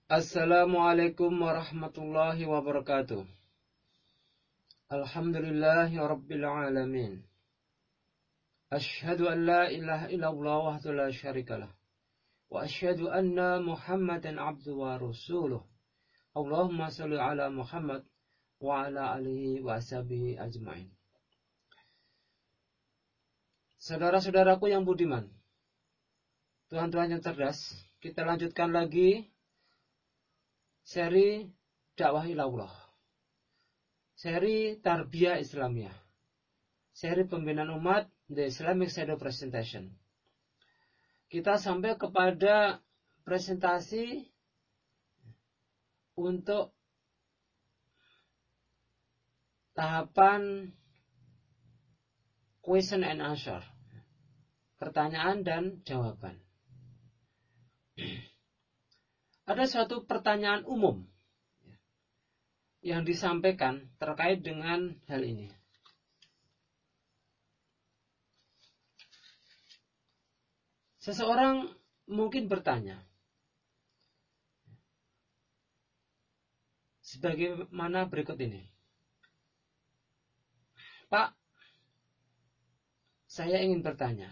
Assalamualaikum warahmatullahi wabarakatuh. Alhamdulillahi rabbil alamin. Ashhadu an la ilaha illallah wahdahu la syarikalah. Wa ashhadu anna Muhammadan abduhu wa rasuluh. Allahumma shalli ala Muhammad wa ala alihi wa ashabihi ajmain. Saudara-saudaraku yang budiman, Tuhan-Tuhan yang cerdas, kita lanjutkan lagi seri dakwah ilallah, seri tarbiyah Islamiyah, seri pembinaan umat, The Islamic Shadow Presentation. Kita sampai kepada presentasi untuk tahapan question and answer, pertanyaan dan jawaban. Ada suatu pertanyaan umum yang disampaikan terkait dengan hal ini. Seseorang mungkin bertanya, sebagaimana berikut ini. Pak, saya ingin bertanya.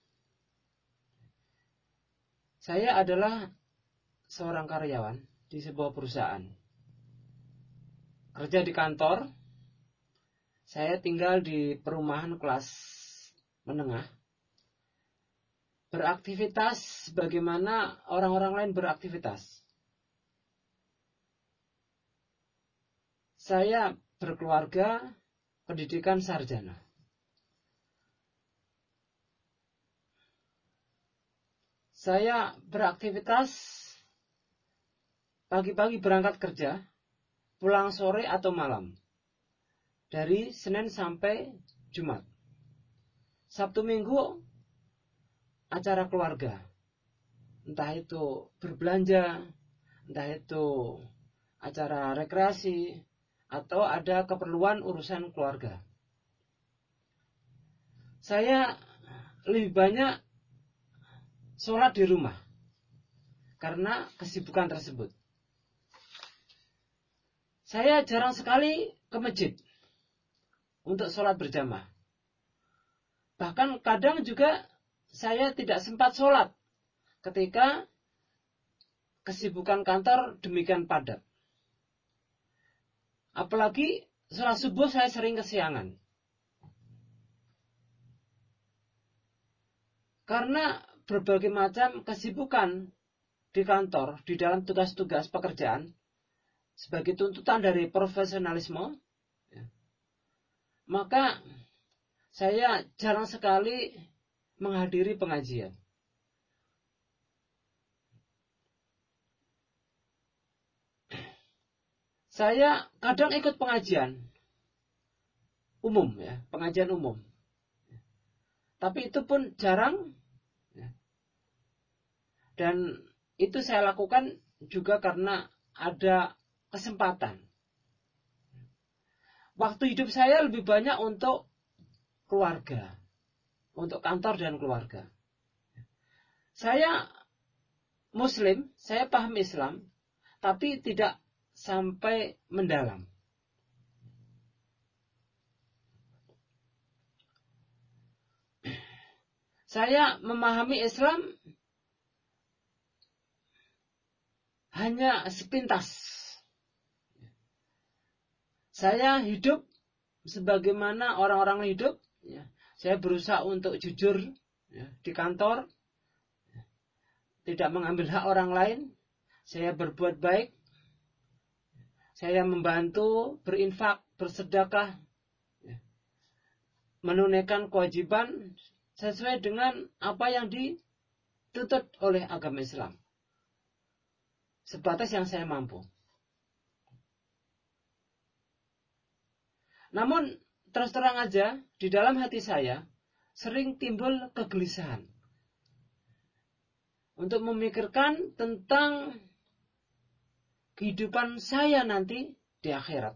Saya adalah seorang karyawan di sebuah perusahaan. Kerja di kantor, saya tinggal di perumahan kelas menengah. Beraktivitas bagaimana orang-orang lain beraktivitas. Saya berkeluarga, pendidikan sarjana. Saya beraktivitas pagi-pagi berangkat kerja, pulang sore atau malam. Dari Senin sampai Jumat. Sabtu Minggu acara keluarga. Entah itu berbelanja, entah itu acara rekreasi, atau ada keperluan urusan keluarga. Saya lebih banyak sholat di rumah karena kesibukan tersebut. Saya jarang sekali ke masjid untuk sholat berjamaah. Bahkan kadang juga saya tidak sempat sholat ketika kesibukan kantor demikian padat. Apalagi sholat subuh saya sering kesiangan. Karena berbagai macam kesibukan di kantor, di dalam tugas-tugas pekerjaan, sebagai tuntutan dari profesionalisme, maka saya jarang sekali menghadiri pengajian. Saya kadang ikut pengajian umum, pengajian umum. Tapi itu pun jarang. Dan itu saya lakukan juga karena ada kesempatan. Waktu hidup saya lebih banyak untuk keluarga, untuk kantor dan keluarga. Saya Muslim, saya paham Islam, tapi tidak sampai mendalam. Saya memahami Islam hanya sepintas. Saya hidup sebagaimana orang-orang hidup. Saya berusaha untuk jujur di kantor, tidak mengambil hak orang lain. Saya berbuat baik. Saya membantu, berinfak, bersedekah, menunaikan kewajiban sesuai dengan apa yang dituntut oleh agama Islam. Sebatas yang saya mampu. Namun, terus terang aja, di dalam hati saya sering timbul kegelisahan untuk memikirkan tentang kehidupan saya nanti di akhirat.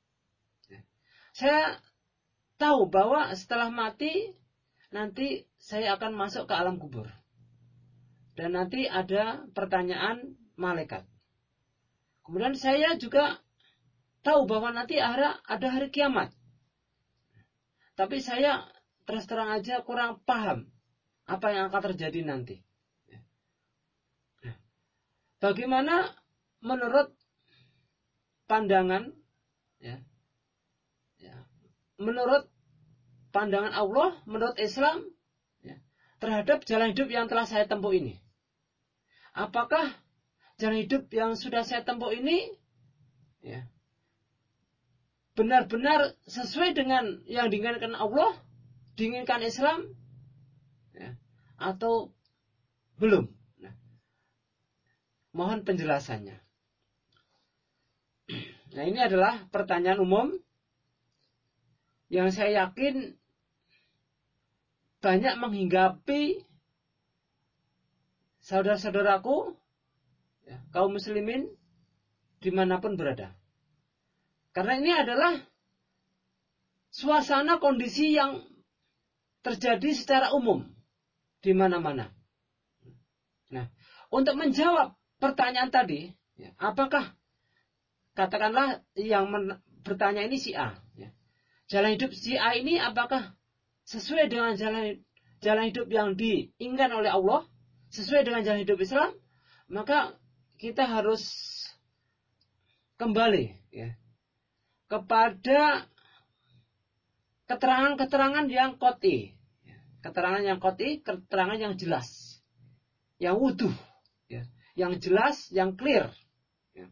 Saya tahu bahwa setelah mati, nanti saya akan masuk ke alam kubur. Dan nanti ada pertanyaan malaikat. Kemudian saya juga tahu bahwa nanti ada hari kiamat. Tapi saya terus terang aja kurang paham apa yang akan terjadi nanti. Bagaimana menurut pandangan, ya, menurut pandangan Allah, menurut Islam, ya, terhadap jalan hidup yang telah saya tempuh ini? Apakah jalan hidup yang sudah saya tempuh ini, ya, benar-benar sesuai dengan yang diinginkan Allah, diinginkan Islam, ya, atau belum? Nah, mohon penjelasannya. Nah, ini adalah pertanyaan umum yang saya yakin banyak menghinggapi saudara-saudaraku, ya, kaum muslimin dimanapun berada. Karena ini adalah suasana kondisi yang terjadi secara umum di mana-mana. Nah, untuk menjawab pertanyaan tadi, ya, apakah katakanlah yang bertanya ini si A, ya, jalan hidup si A ini apakah sesuai dengan jalan hidup yang diinginkan oleh Allah, sesuai dengan jalan hidup Islam? Maka kita harus kembali, ya, kepada keterangan-keterangan yang qat'i, keterangan yang qat'i, keterangan yang jelas, yang wuduh, ya, yang jelas, yang clear. Ya.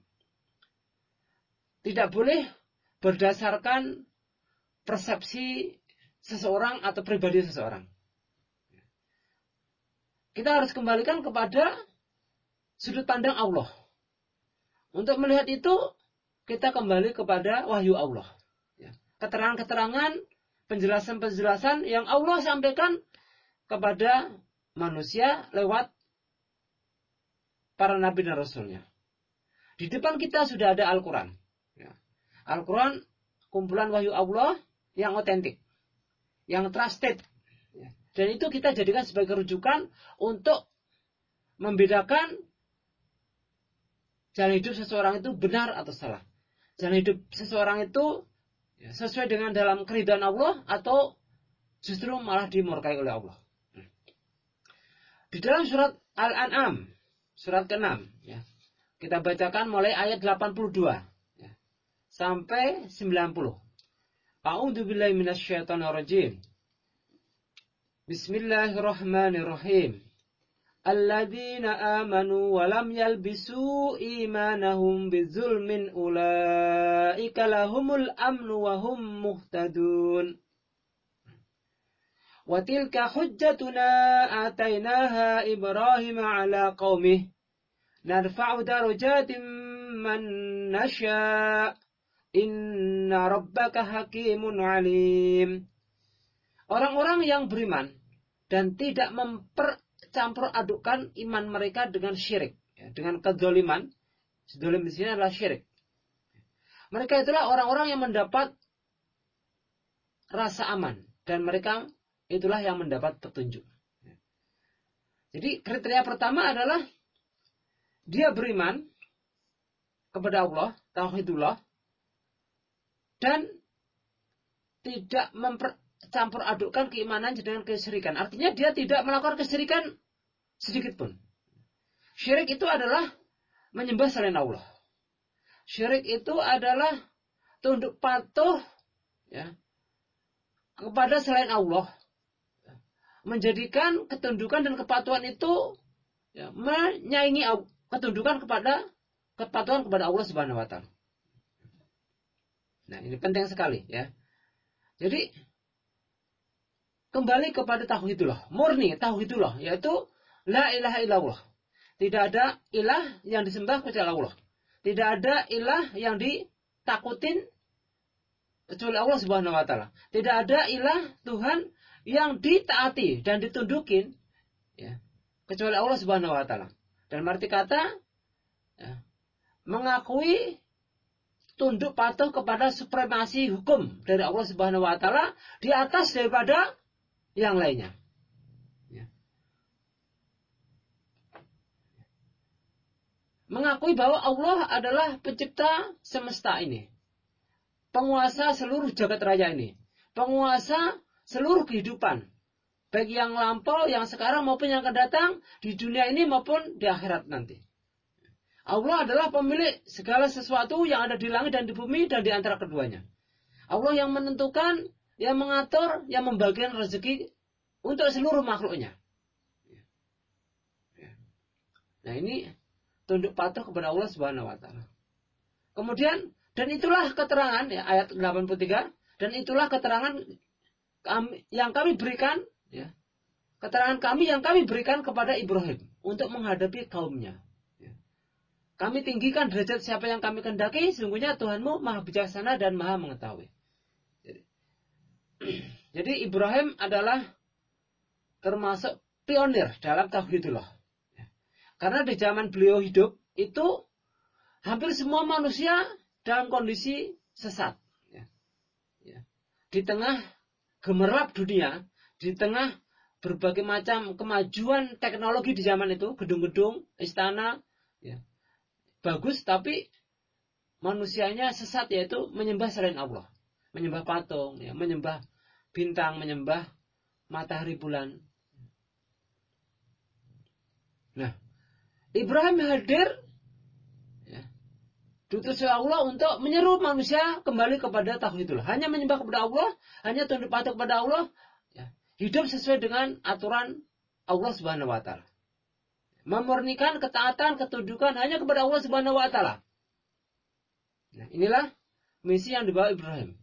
Tidak boleh berdasarkan persepsi seseorang atau pribadi seseorang. Kita harus kembalikan kepada sudut pandang Allah. Untuk melihat itu, kita kembali kepada wahyu Allah. Keterangan-keterangan, penjelasan-penjelasan yang Allah sampaikan kepada manusia lewat para nabi dan rasulnya. Di depan kita sudah ada Al-Quran. Al-Quran, kumpulan wahyu Allah yang otentik, yang trusted. Dan itu kita jadikan sebagai rujukan untuk membedakan jalan hidup seseorang itu benar atau salah. Jalan hidup seseorang itu sesuai dengan dalam keridhaan Allah atau justru malah dimurkai oleh Allah. Di dalam surat Al-An'am, surat ke-6, ya, kita bacakan mulai ayat 82 ya, sampai 90. A'udzubillahi minasyaitonirrajim. Bismillahirrahmanirrahim. Alladzina amanu wa lam yalbisu imanahum bizulmin ulaika lahumul amnu wa hum muhtadun. Wa tilka hujjatuna atainaha Ibrahim ala qaumih narfa'u darajatin man nasha' inna rabbaka hakimun alim. Orang-orang yang beriman dan tidak mempercampur adukkan iman mereka dengan syirik, ya, dengan kedzaliman. Zalim di sini adalah syirik. Mereka itulah orang-orang yang mendapat rasa aman dan mereka itulah yang mendapat petunjuk. Jadi kriteria pertama adalah dia beriman kepada Allah, tauhidullah, dan tidak mempercampur adukkan keimanan dengan kesyirikan. Artinya dia tidak melakukan kesyirikan sedikit pun. Syirik itu adalah menyembah selain Allah. Syirik itu adalah tunduk patuh, ya, kepada selain Allah. Menjadikan ketundukan dan kepatuhan itu, ya, menyaingi ketundukan kepatuhan kepada Allah Subhanahu wa taala. Nah, ini penting sekali, ya. Jadi kembali kepada tauhidullah, murni tauhidullah, yaitu la ilaha illallah. Tidak ada ilah yang disembah kecuali Allah. Tidak ada ilah yang ditakutin kecuali Allah Subhanahu wa taala. Tidak ada ilah Tuhan yang ditaati dan ditundukin, ya, kecuali Allah Subhanahu wa taala. Dan arti kata, ya, mengakui tunduk patuh kepada supremasi hukum dari Allah Subhanahu wa taala di atas daripada yang lainnya. Ya. mengakui bahwa Allah adalah pencipta semesta ini, penguasa seluruh jagat raya ini, penguasa seluruh kehidupan, baik yang lampau, yang sekarang maupun yang akan datang, di dunia ini maupun di akhirat nanti. Allah adalah pemilik segala sesuatu yang ada di langit dan di bumi dan di antara keduanya. Allah yang menentukan, yang mengatur, yang membagikan rezeki untuk seluruh makhluknya. Nah ini tunduk patuh kepada Allah Subhanahu wa taala. Kemudian, dan itulah keterangan ya, ayat 83, dan itulah keterangan yang kami berikan ya, keterangan kami yang kami berikan kepada Ibrahim untuk menghadapi kaumnya. Ya. Kami tinggikan derajat siapa yang kami kehendaki, sesungguhnya Tuhanmu Maha bijaksana dan Maha mengetahui. Jadi Ibrahim adalah termasuk pionir dalam tauhidullah. Ya. Karena di zaman beliau hidup itu hampir semua manusia dalam kondisi sesat. Ya. Ya. Di tengah gemerlap dunia, di tengah berbagai macam kemajuan teknologi di zaman itu, gedung-gedung, istana, ya, bagus, tapi manusianya sesat, yaitu menyembah selain Allah, menyembah patung, ya, menyembah bintang, menyembah matahari bulan. Nah, Ibrahim hadir, ya, diutus oleh Allah untuk menyeru manusia kembali kepada tauhidullah, hanya menyembah kepada Allah, hanya tunduk patuh kepada Allah. Hidup sesuai dengan aturan Allah Subhanahu wa taala. Memurnikan ketaatan, ketundukan hanya kepada Allah Subhanahu wa taala. Nah, inilah misi yang dibawa Ibrahim.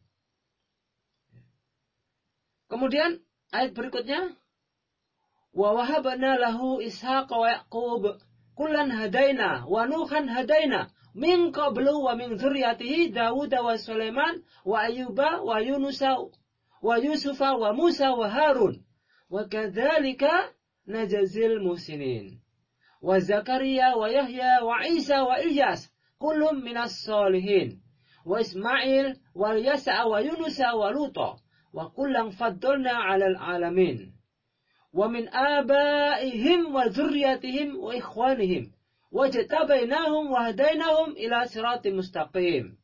Kemudian ayat berikutnya, wa wahabna lahu Ishaq wa Yaqub kullan hadaina wa Nuhan hadaina min qablu wa min dzurriyyatihi Daud wa Sulaiman wa Ayyuba wa Yunusa wa Yusufa wa Musa wa Harun wa kadzalika najzil muhsinin wa Zakaria wa Yahya wa Isa wa Ilyas kullum minas solihin wa Ismail wa Yasa wa Yunusa wa Luta wa kullan faddalna 'alal 'alamin wa min abaihim wa dzurriyyatihim wa ikhwanihim wajtabainahum wa hadainahum ila siratim mustaqim.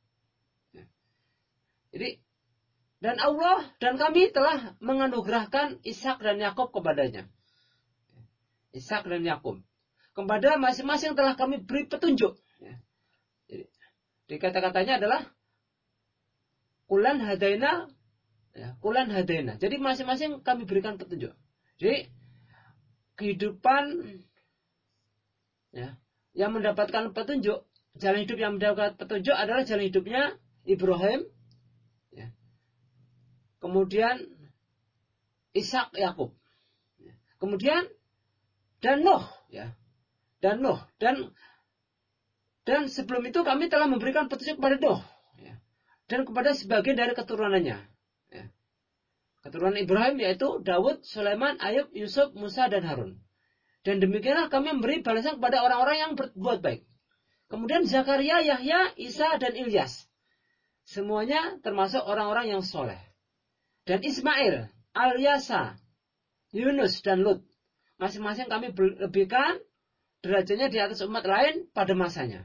Jadi, dan Allah dan kami telah menganugerahkan Ishak dan Yakub kepadanya. Ishak dan Yakub. Kepada masing-masing telah kami beri petunjuk. Jadi kata-katanya adalah kulan hadaina, ya, kulan hadaina. Jadi masing-masing kami berikan petunjuk. Jadi kehidupan, ya, yang mendapatkan petunjuk, jalan hidup yang mendapatkan petunjuk adalah jalan hidupnya Ibrahim, ya. Kemudian Ishak, Yakub, ya. Kemudian dan Nuh, ya, dan Nuh, dan sebelum itu kami telah memberikan petunjuk kepada Nuh, ya, dan kepada sebagian dari keturunannya, ya. Keturunan Ibrahim yaitu Daud, Sulaiman, Ayub, Yusuf, Musa dan Harun. Dan demikianlah kami memberi balasan kepada orang-orang yang berbuat baik. Kemudian Zakaria, Yahya, Isa dan Ilyas, semuanya termasuk orang-orang yang soleh. Dan Ismail, Al-Yasa, Yunus dan Lut, masing-masing kami lebihkan derajatnya di atas umat lain pada masanya.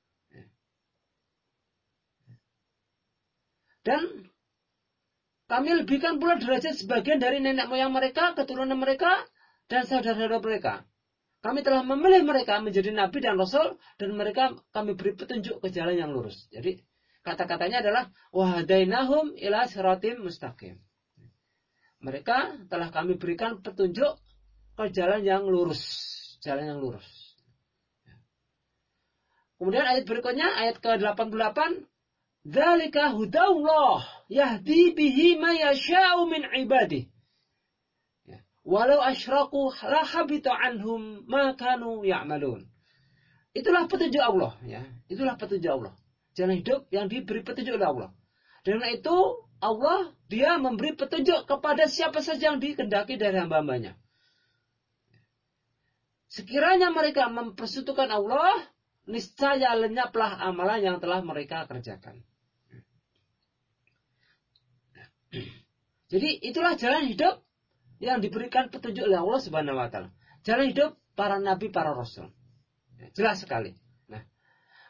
Dan kami lebihkan pula derajat sebagian dari nenek moyang mereka, keturunan mereka, dan saudara-saudara mereka. Kami telah memilih mereka menjadi nabi dan rasul, dan mereka kami beri petunjuk ke jalan yang lurus. Jadi kata-katanya adalah wahadainahum ila siratim mustaqim. Mereka telah kami berikan petunjuk ke jalan yang lurus, jalan yang lurus. Kemudian ayat berikutnya, ayat ke-88, dzalika hudallah yahdi bihi may yasha'u min ibadihi. Walau asyraku la habita anhum ma kanu ya'malun. Itulah petunjuk Allah, ya. Itulah petunjuk Allah. Jalan hidup yang diberi petunjuk oleh Allah. Dan itu Allah, dia memberi petunjuk kepada siapa saja yang dikehendaki dari hamba-hambanya. Sekiranya mereka mempersekutukan Allah, niscaya lenyaplah amalan yang telah mereka kerjakan. Jadi itulah jalan hidup yang diberikan petunjuk oleh Allah Subhanahu wa taala. Jalan hidup para nabi, para rasul. Jelas sekali. Nah,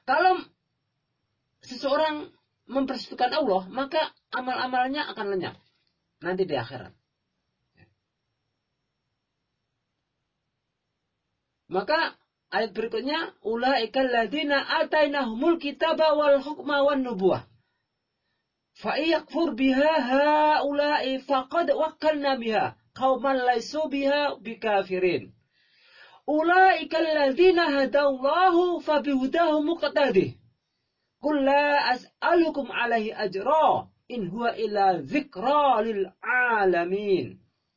Kalau seseorang mempersekutukan Allah, maka amal-amalnya akan lenyap nanti di akhirat. Maka ayat berikutnya, ulaikal ladzina atainahumul kitaba wal hukma wan nubuwah. Fa yakfur biha haula'i faqad wakkalna biha qauman laysu biha bikafirin. Ulaikal ladzina hadallahu fabihudahu muqtadih. Qul la as'alukum alaihi ajra in huwa illa dzikra lil alamin.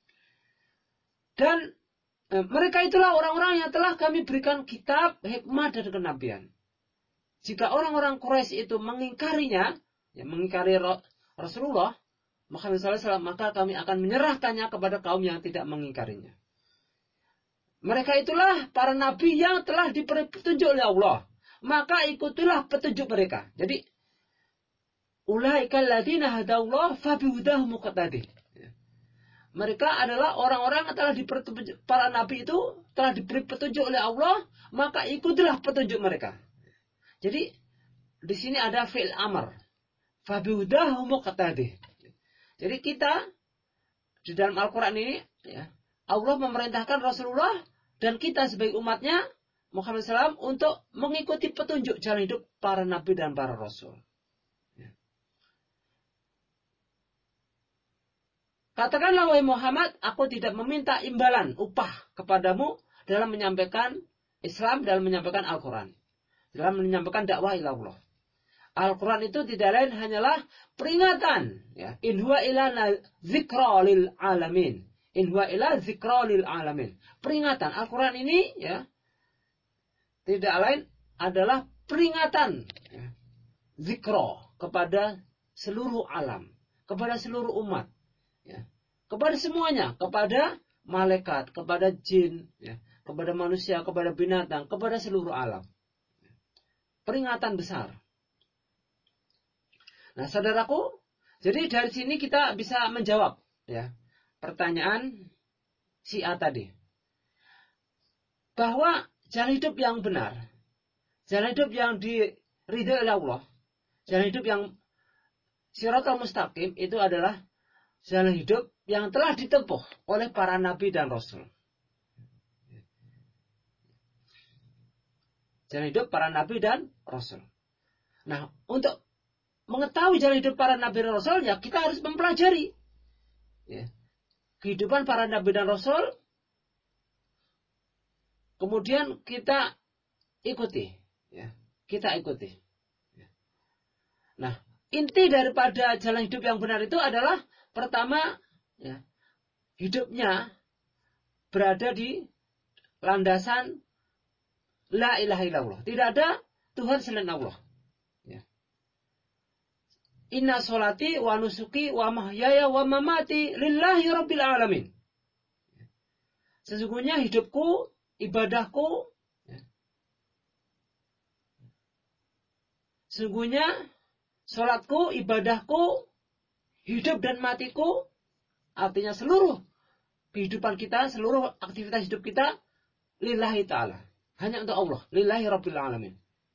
Dan mereka itulah orang-orang yang telah kami berikan kitab, hikmah, dan kenabian. Jika orang-orang Quraisy itu mengingkarinya, mengingkari Rasulullah Muhammad SAW, maka kami akan menyerahkannya kepada kaum yang tidak mengingkarinya. Mereka itulah para nabi yang telah diberi petunjuk oleh Allah. Maka ikutilah petunjuk mereka. Jadi, ulaikal ladzina hadallahu fabihudahu muqtadih. Mereka adalah orang-orang yang telah diberi, para nabi itu telah diberi petunjuk oleh Allah, maka ikutilah petunjuk mereka. Jadi di sini ada fi'il amr. Fabihudahu muqtadih. Jadi kita di dalam Al-Quran ini, Allah memerintahkan Rasulullah dan kita sebagai umatnya Muhammad SAW untuk mengikuti petunjuk jalan hidup para nabi dan para rasul. Katakanlah wahai Muhammad, aku tidak meminta imbalan, upah kepadamu dalam menyampaikan Islam, dalam menyampaikan Al-Quran, dalam menyampaikan dakwah ila Allah. Al-Quran itu tidak lain hanyalah peringatan. In huwa illa dzikra lil alamin. In huwa illa dzikra lil alamin. Peringatan. Al-Quran ini tidak lain adalah peringatan. Dzikra kepada seluruh alam, kepada seluruh umat. Kepada semuanya, kepada malaikat, kepada jin, kepada manusia, kepada binatang, kepada seluruh alam. Peringatan besar. Nah, saudaraku, jadi dari sini kita bisa menjawab pertanyaan si A tadi. Bahwa jalan hidup yang benar, jalan hidup yang diridhai oleh Allah, jalan hidup yang Shiratal Mustaqim itu adalah jalan hidup yang telah ditempuh oleh para nabi dan rasul. Jalan hidup para nabi dan rasul. Nah, untuk mengetahui jalan hidup para nabi dan rasul, kita harus mempelajari kehidupan para nabi dan rasul. Kemudian kita ikuti. Kita ikuti. Nah, inti daripada jalan hidup yang benar itu adalah pertama, hidupnya berada di landasan la ilaha illallah. Tidak ada Tuhan selain Allah. Inna sholati wa nusuki wa mahyaya wa mamati lillahi rabbil alamin. Sesungguhnya hidupku, ibadahku, sesungguhnya sholatku, ibadahku, hidup dan matiku, artinya seluruh kehidupan kita, seluruh aktivitas hidup kita, lillahi ta'ala. Hanya untuk Allah. Lillahi rabbil alamin.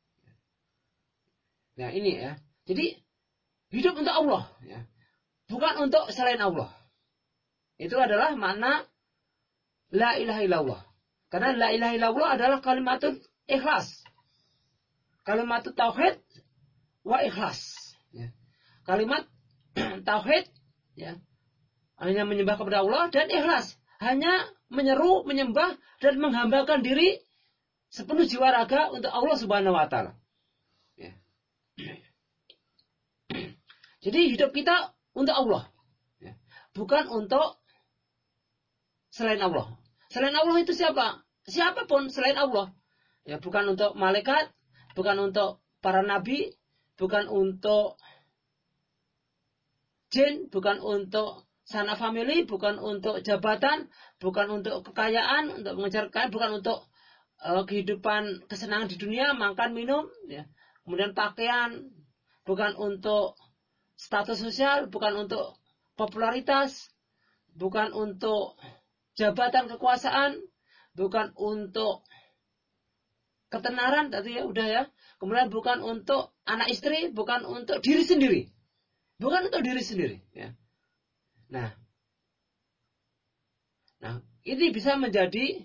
Nah ini Jadi, hidup untuk Allah. Bukan untuk selain Allah. Itu adalah makna la ilaha illallah. Karena la ilaha illallah adalah kalimatun ikhlas. Kalimatun tauhid wa ikhlas. Kalimat tauhid hanya menyembah kepada Allah dan ikhlas, hanya menyeru, menyembah dan menghambakan diri sepenuh jiwa raga untuk Allah Subhanahu wa taala. Jadi hidup kita untuk Allah, bukan untuk selain Allah. Selain Allah itu siapa? Siapapun selain Allah. Bukan untuk malaikat, bukan untuk para nabi, bukan untuk jin, bukan untuk sanak family, bukan untuk jabatan, bukan untuk kekayaan, untuk mengejar kekayaan, bukan untuk kehidupan kesenangan di dunia, makan, minum, kemudian pakaian, bukan untuk status sosial, bukan untuk popularitas, bukan untuk jabatan kekuasaan, bukan untuk ketenaran tadi ya udah ya. Kemudian bukan untuk anak istri, bukan untuk diri sendiri. Bukan untuk diri sendiri ya. Nah, ini bisa menjadi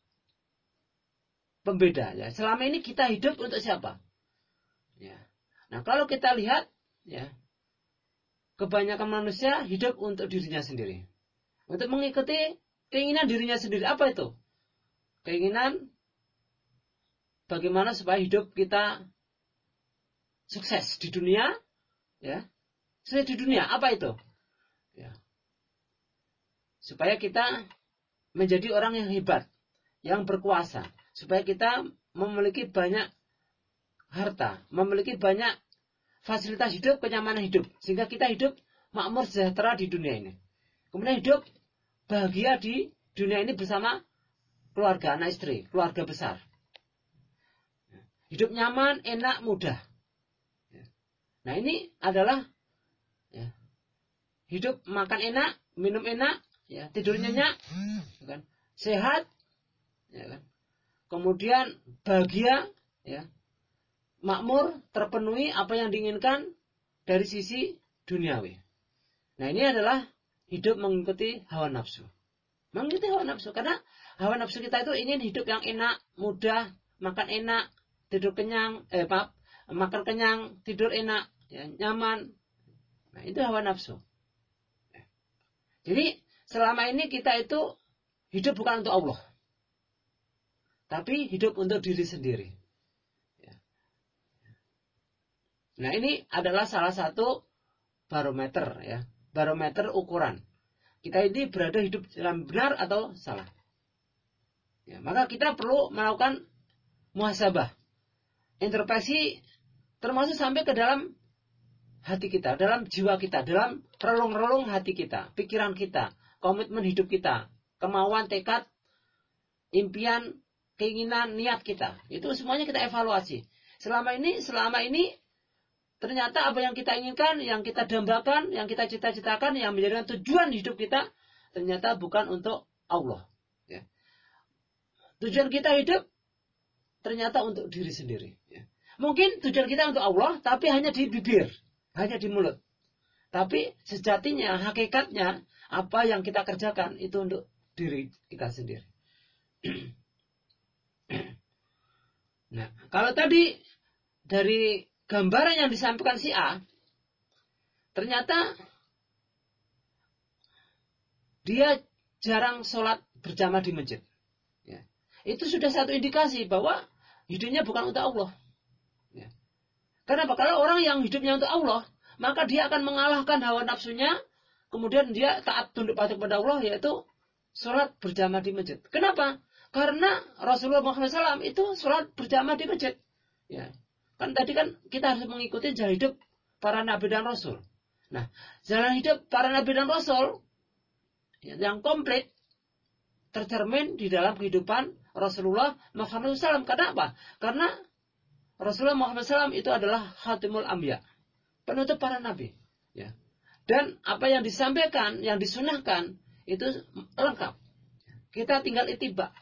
pembeda ya. Selama ini kita hidup untuk siapa? Ya. Nah, kalau kita lihat ya, kebanyakan manusia hidup untuk dirinya sendiri. Untuk mengikuti keinginan dirinya sendiri. Apa itu? Keinginan bagaimana supaya hidup kita sukses di dunia, ya. Sukses di dunia, apa itu? Ya. Supaya kita menjadi orang yang hebat, yang berkuasa. Supaya kita memiliki banyak harta, memiliki banyak fasilitas hidup, kenyamanan hidup. Sehingga kita hidup makmur sejahtera di dunia ini. Kemudian hidup bahagia di dunia ini bersama keluarga, anak istri, keluarga besar. Hidup nyaman, enak, mudah. Nah ini adalah ya, hidup makan enak, minum enak, ya, tidur nyenyak, kan? Sehat, ya, kan? Kemudian bahagia, ya, makmur, terpenuhi apa yang diinginkan dari sisi duniawi. Nah ini adalah hidup mengikuti hawa nafsu. Mengikuti hawa nafsu, karena hawa nafsu kita itu ingin hidup yang enak, mudah, makan enak, tidur kenyang, makan kenyang, tidur enak, ya, nyaman. Nah itu hawa nafsu. Jadi selama ini kita itu hidup bukan untuk Allah, tapi hidup untuk diri sendiri. Nah ini adalah salah satu barometer, ya, barometer ukuran kita ini berada hidup dalam benar atau salah. Ya, maka kita perlu melakukan muhasabah, introspeksi, termasuk sampai ke dalam hati kita, dalam jiwa kita, dalam relung-relung hati kita, pikiran kita, komitmen hidup kita, kemauan, tekad, impian, keinginan, niat kita. Itu semuanya kita evaluasi. Selama ini ternyata apa yang kita inginkan, yang kita dambakan, yang kita cita-citakan, yang menjadikan tujuan hidup kita, ternyata bukan untuk Allah. Ya. Tujuan kita hidup ternyata untuk diri sendiri. Ya. Mungkin tujuan kita untuk Allah, tapi hanya di bibir, hanya di mulut. Tapi sejatinya, hakikatnya, apa yang kita kerjakan itu untuk diri kita sendiri. Nah, kalau tadi dari gambaran yang disampaikan si A, ternyata dia jarang sholat berjamaah di masjid. Ya. Itu sudah satu indikasi bahwa hidupnya bukan untuk Allah. Ya. Kenapa? Kalau orang yang hidupnya untuk Allah, maka dia akan mengalahkan hawa nafsunya, kemudian dia taat tunduk patuh kepada Allah, yaitu sholat berjamaah di masjid. Kenapa? Karena Rasulullah Muhammad SAW itu sholat berjamaah di masjid. Ya. Kan tadi kan kita harus mengikuti jalan hidup para nabi dan rasul. Nah, jalan hidup para nabi dan rasul yang komplit tercermin di dalam kehidupan Rasulullah Muhammad SAW. Kenapa? Karena Rasulullah Muhammad SAW itu adalah khatimul anbiya, penutup para nabi. Ya. Dan apa yang disampaikan, yang disunahkan itu lengkap. Kita tinggal ittiba,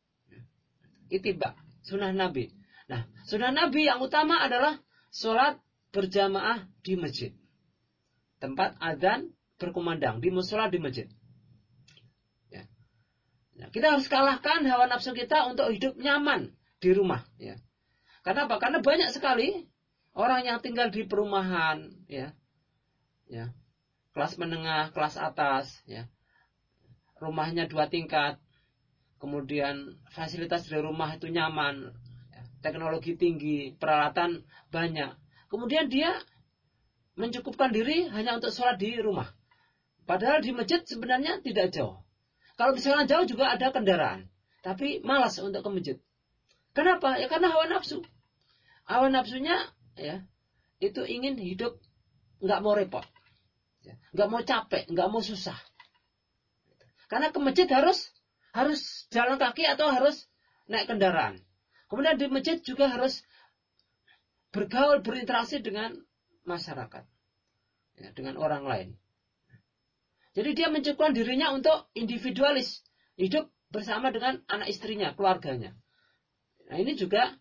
sunnah nabi. Nah, sunnah nabi yang utama adalah sholat berjamaah di masjid, tempat adzan berkumandang, di musola di masjid. Ya. Nah, kita harus kalahkan hawa nafsu kita untuk hidup nyaman di rumah. Ya. Karena apa? Karena banyak sekali orang yang tinggal di perumahan, ya, kelas menengah, kelas atas, ya, rumahnya 2 tingkat, kemudian fasilitas dari rumah itu nyaman, ya, teknologi tinggi, peralatan banyak. Kemudian dia mencukupkan diri hanya untuk sholat di rumah. Padahal di masjid sebenarnya tidak jauh. Kalau misalnya jauh juga ada kendaraan, tapi malas untuk ke masjid. Kenapa? Ya karena hawa nafsu. Hawa nafsunya, ya, itu ingin hidup nggak mau repot, ya, nggak mau capek, nggak mau susah. Karena ke masjid harus jalan kaki atau harus naik kendaraan. Kemudian di masjid juga harus bergaul, berinteraksi dengan masyarakat, ya, dengan orang lain. Jadi dia mencukupkan dirinya untuk individualis, hidup bersama dengan anak istrinya, keluarganya. Nah ini juga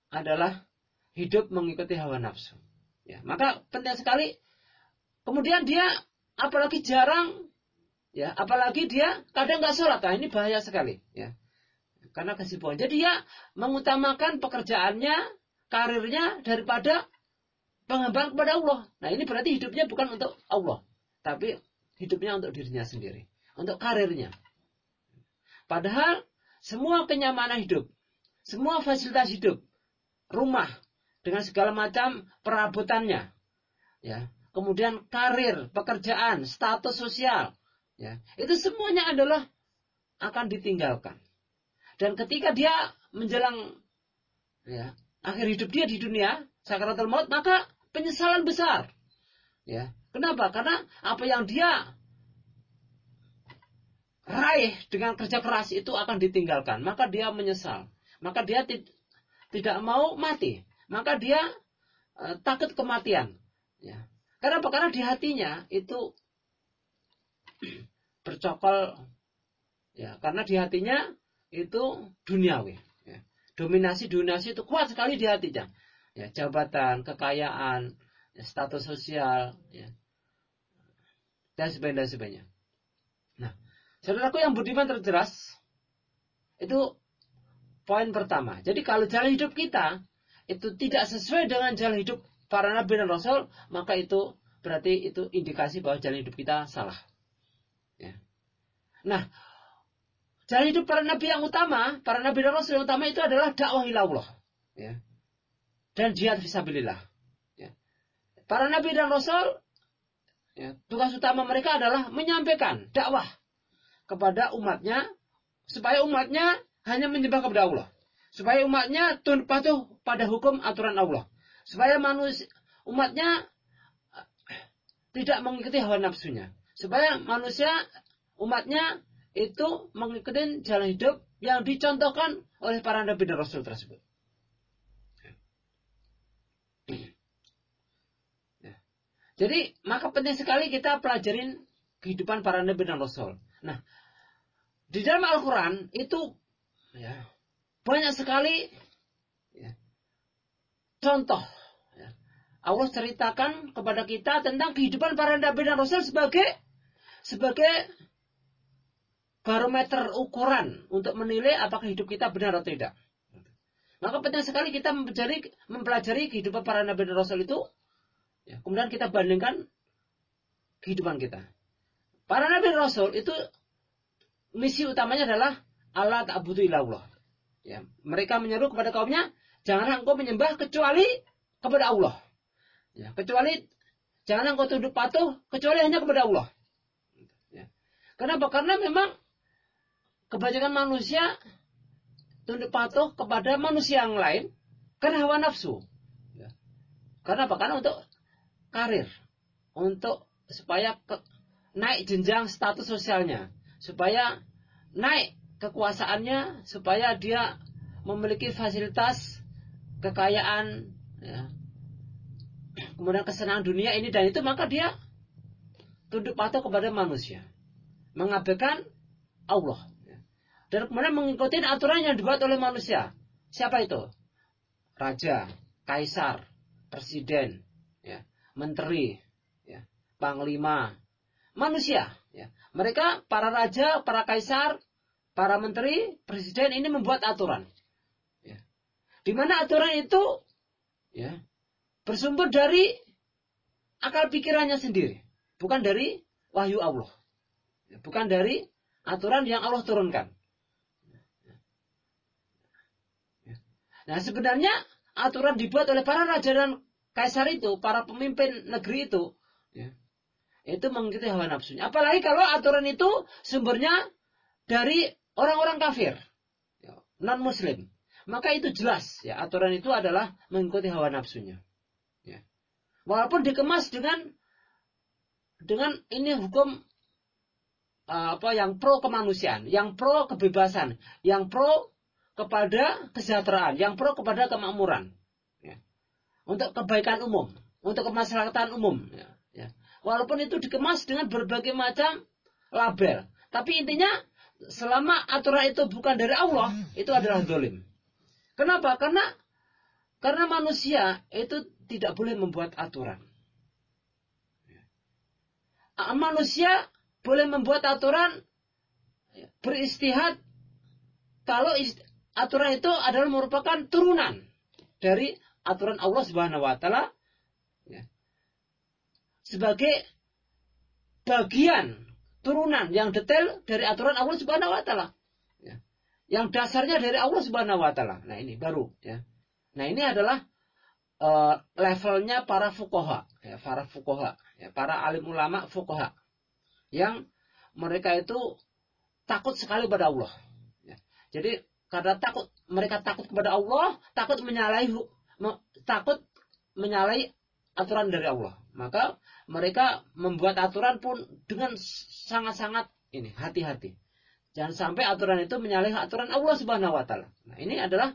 adalah hidup mengikuti hawa nafsu. Ya, maka penting sekali. Kemudian dia apalagi jarang, ya, apalagi dia kadang nggak sholat. Nah, ini bahaya sekali, ya, karena kesibukan. Jadi dia mengutamakan pekerjaannya, karirnya daripada penghambaan kepada Allah. Nah, ini berarti hidupnya bukan untuk Allah, tapi hidupnya untuk dirinya sendiri, untuk karirnya. Padahal semua kenyamanan hidup, semua fasilitas hidup, rumah dengan segala macam perabotannya, ya, kemudian karir, pekerjaan, status sosial, ya, itu semuanya adalah akan ditinggalkan. Dan ketika dia menjelang, ya, akhir hidup dia di dunia, sakaratul maut, maka penyesalan besar. Ya, kenapa? Karena apa yang dia raih dengan kerja keras itu akan ditinggalkan, maka dia menyesal, maka dia tidak mau mati, maka dia takut kematian. Ya. Karena apa? Karena di hatinya itu bercokol, ya, karena di hatinya itu duniawi. Ya. Dominasi itu kuat sekali di hatinya. Ya, jabatan, kekayaan, ya, status sosial, ya, dan sebagainya. Nah, saudaraku yang budiman terjelas, itu poin pertama. Jadi kalau jalan hidup kita itu tidak sesuai dengan jalan hidup para nabi dan rasul, maka itu berarti itu indikasi bahwa jalan hidup kita salah. Ya. Nah, jalan hidup para nabi yang utama, para nabi dan rasul yang utama itu adalah dakwah ila Allah, ya, dan jihad fisabilillah. Ya. Para nabi dan rasul, ya, tugas utama mereka adalah menyampaikan dakwah kepada umatnya supaya umatnya hanya menyembah kepada Allah, supaya umatnya tunduk patuh pada hukum aturan Allah, supaya umatnya tidak mengikuti hawa nafsunya, supaya umatnya itu mengikuti jalan hidup yang dicontohkan oleh para nabi dan rasul tersebut. Ya. Jadi maka penting sekali kita pelajarin kehidupan para nabi dan rasul. Nah, di dalam Al-Quran itu, ya, banyak sekali, ya, contoh, ya. Allah ceritakan kepada kita tentang kehidupan para nabi dan rasul sebagai barometer ukuran untuk menilai apakah hidup kita benar atau tidak. Maka penting sekali kita mempelajari kehidupan para nabi dan rasul itu, ya, kemudian kita bandingkan kehidupan kita. Para nabi dan rasul itu misi utamanya adalah Allah ta'budu illa Allah. Ya, mereka menyeru kepada kaumnya, janganlah engkau menyembah kecuali kepada Allah. Ya, janganlah engkau tunduk patuh kecuali hanya kepada Allah. Ya. Kenapa? Karena memang kebanyakan manusia tunduk patuh kepada manusia yang lain karena hawa nafsu. Ya. Karena apa? Karena untuk karir, untuk supaya naik jenjang status sosialnya, supaya naik kekuasaannya, supaya dia memiliki fasilitas, kekayaan, ya, kemudian kesenangan dunia ini dan itu, maka dia tunduk patuh kepada manusia, mengabaikan Allah, ya. Dan kemudian mengikuti aturan yang dibuat oleh manusia. Siapa itu? Raja, kaisar, presiden, ya, menteri, ya, panglima, manusia. Ya. Mereka, para raja, para kaisar, para menteri, presiden ini membuat aturan. Ya. Di mana aturan itu, ya, bersumber dari akal pikirannya sendiri, bukan dari wahyu Allah, ya, bukan dari aturan yang Allah turunkan. Ya. Nah, sebenarnya aturan dibuat oleh para raja dan kaisar itu, para pemimpin negeri itu, ya, itu mengikuti hawa nafsunya. Apalagi kalau aturan itu sumbernya dari orang-orang kafir, ya, non-muslim. Maka itu jelas, ya, aturan itu adalah mengikuti hawa nafsunya. Ya. Walaupun dikemas dengan ini hukum yang pro kemanusiaan, yang pro kebebasan, yang pro kepada kesejahteraan, yang pro kepada kemakmuran, ya, untuk kebaikan umum, untuk kemaslahatan umum, ya, ya. Walaupun itu dikemas dengan berbagai macam label, tapi intinya selama aturan itu bukan dari Allah, itu adalah zalim. Kenapa? Karena Karena manusia itu tidak boleh membuat aturan. Manusia boleh membuat aturan, beristihad, kalau aturan itu adalah merupakan turunan dari aturan Allah Subhanahu wa taala, ya, sebagai bagian turunan yang detail dari aturan Allah Subhanahu wa taala. Ya. Yang dasarnya dari Allah Subhanahu wa taala. Nah, ini baru, ya. Nah, ini adalah levelnya para fuqaha, ya, para alim ulama fuqaha yang mereka itu takut sekali pada Allah. Ya. Jadi karena mereka takut kepada Allah, takut menyalahi aturan dari Allah. Maka mereka membuat aturan pun dengan sangat-sangat hati-hati. Jangan sampai aturan itu menyalahi aturan Allah Subhanahu wa taala. Nah, ini adalah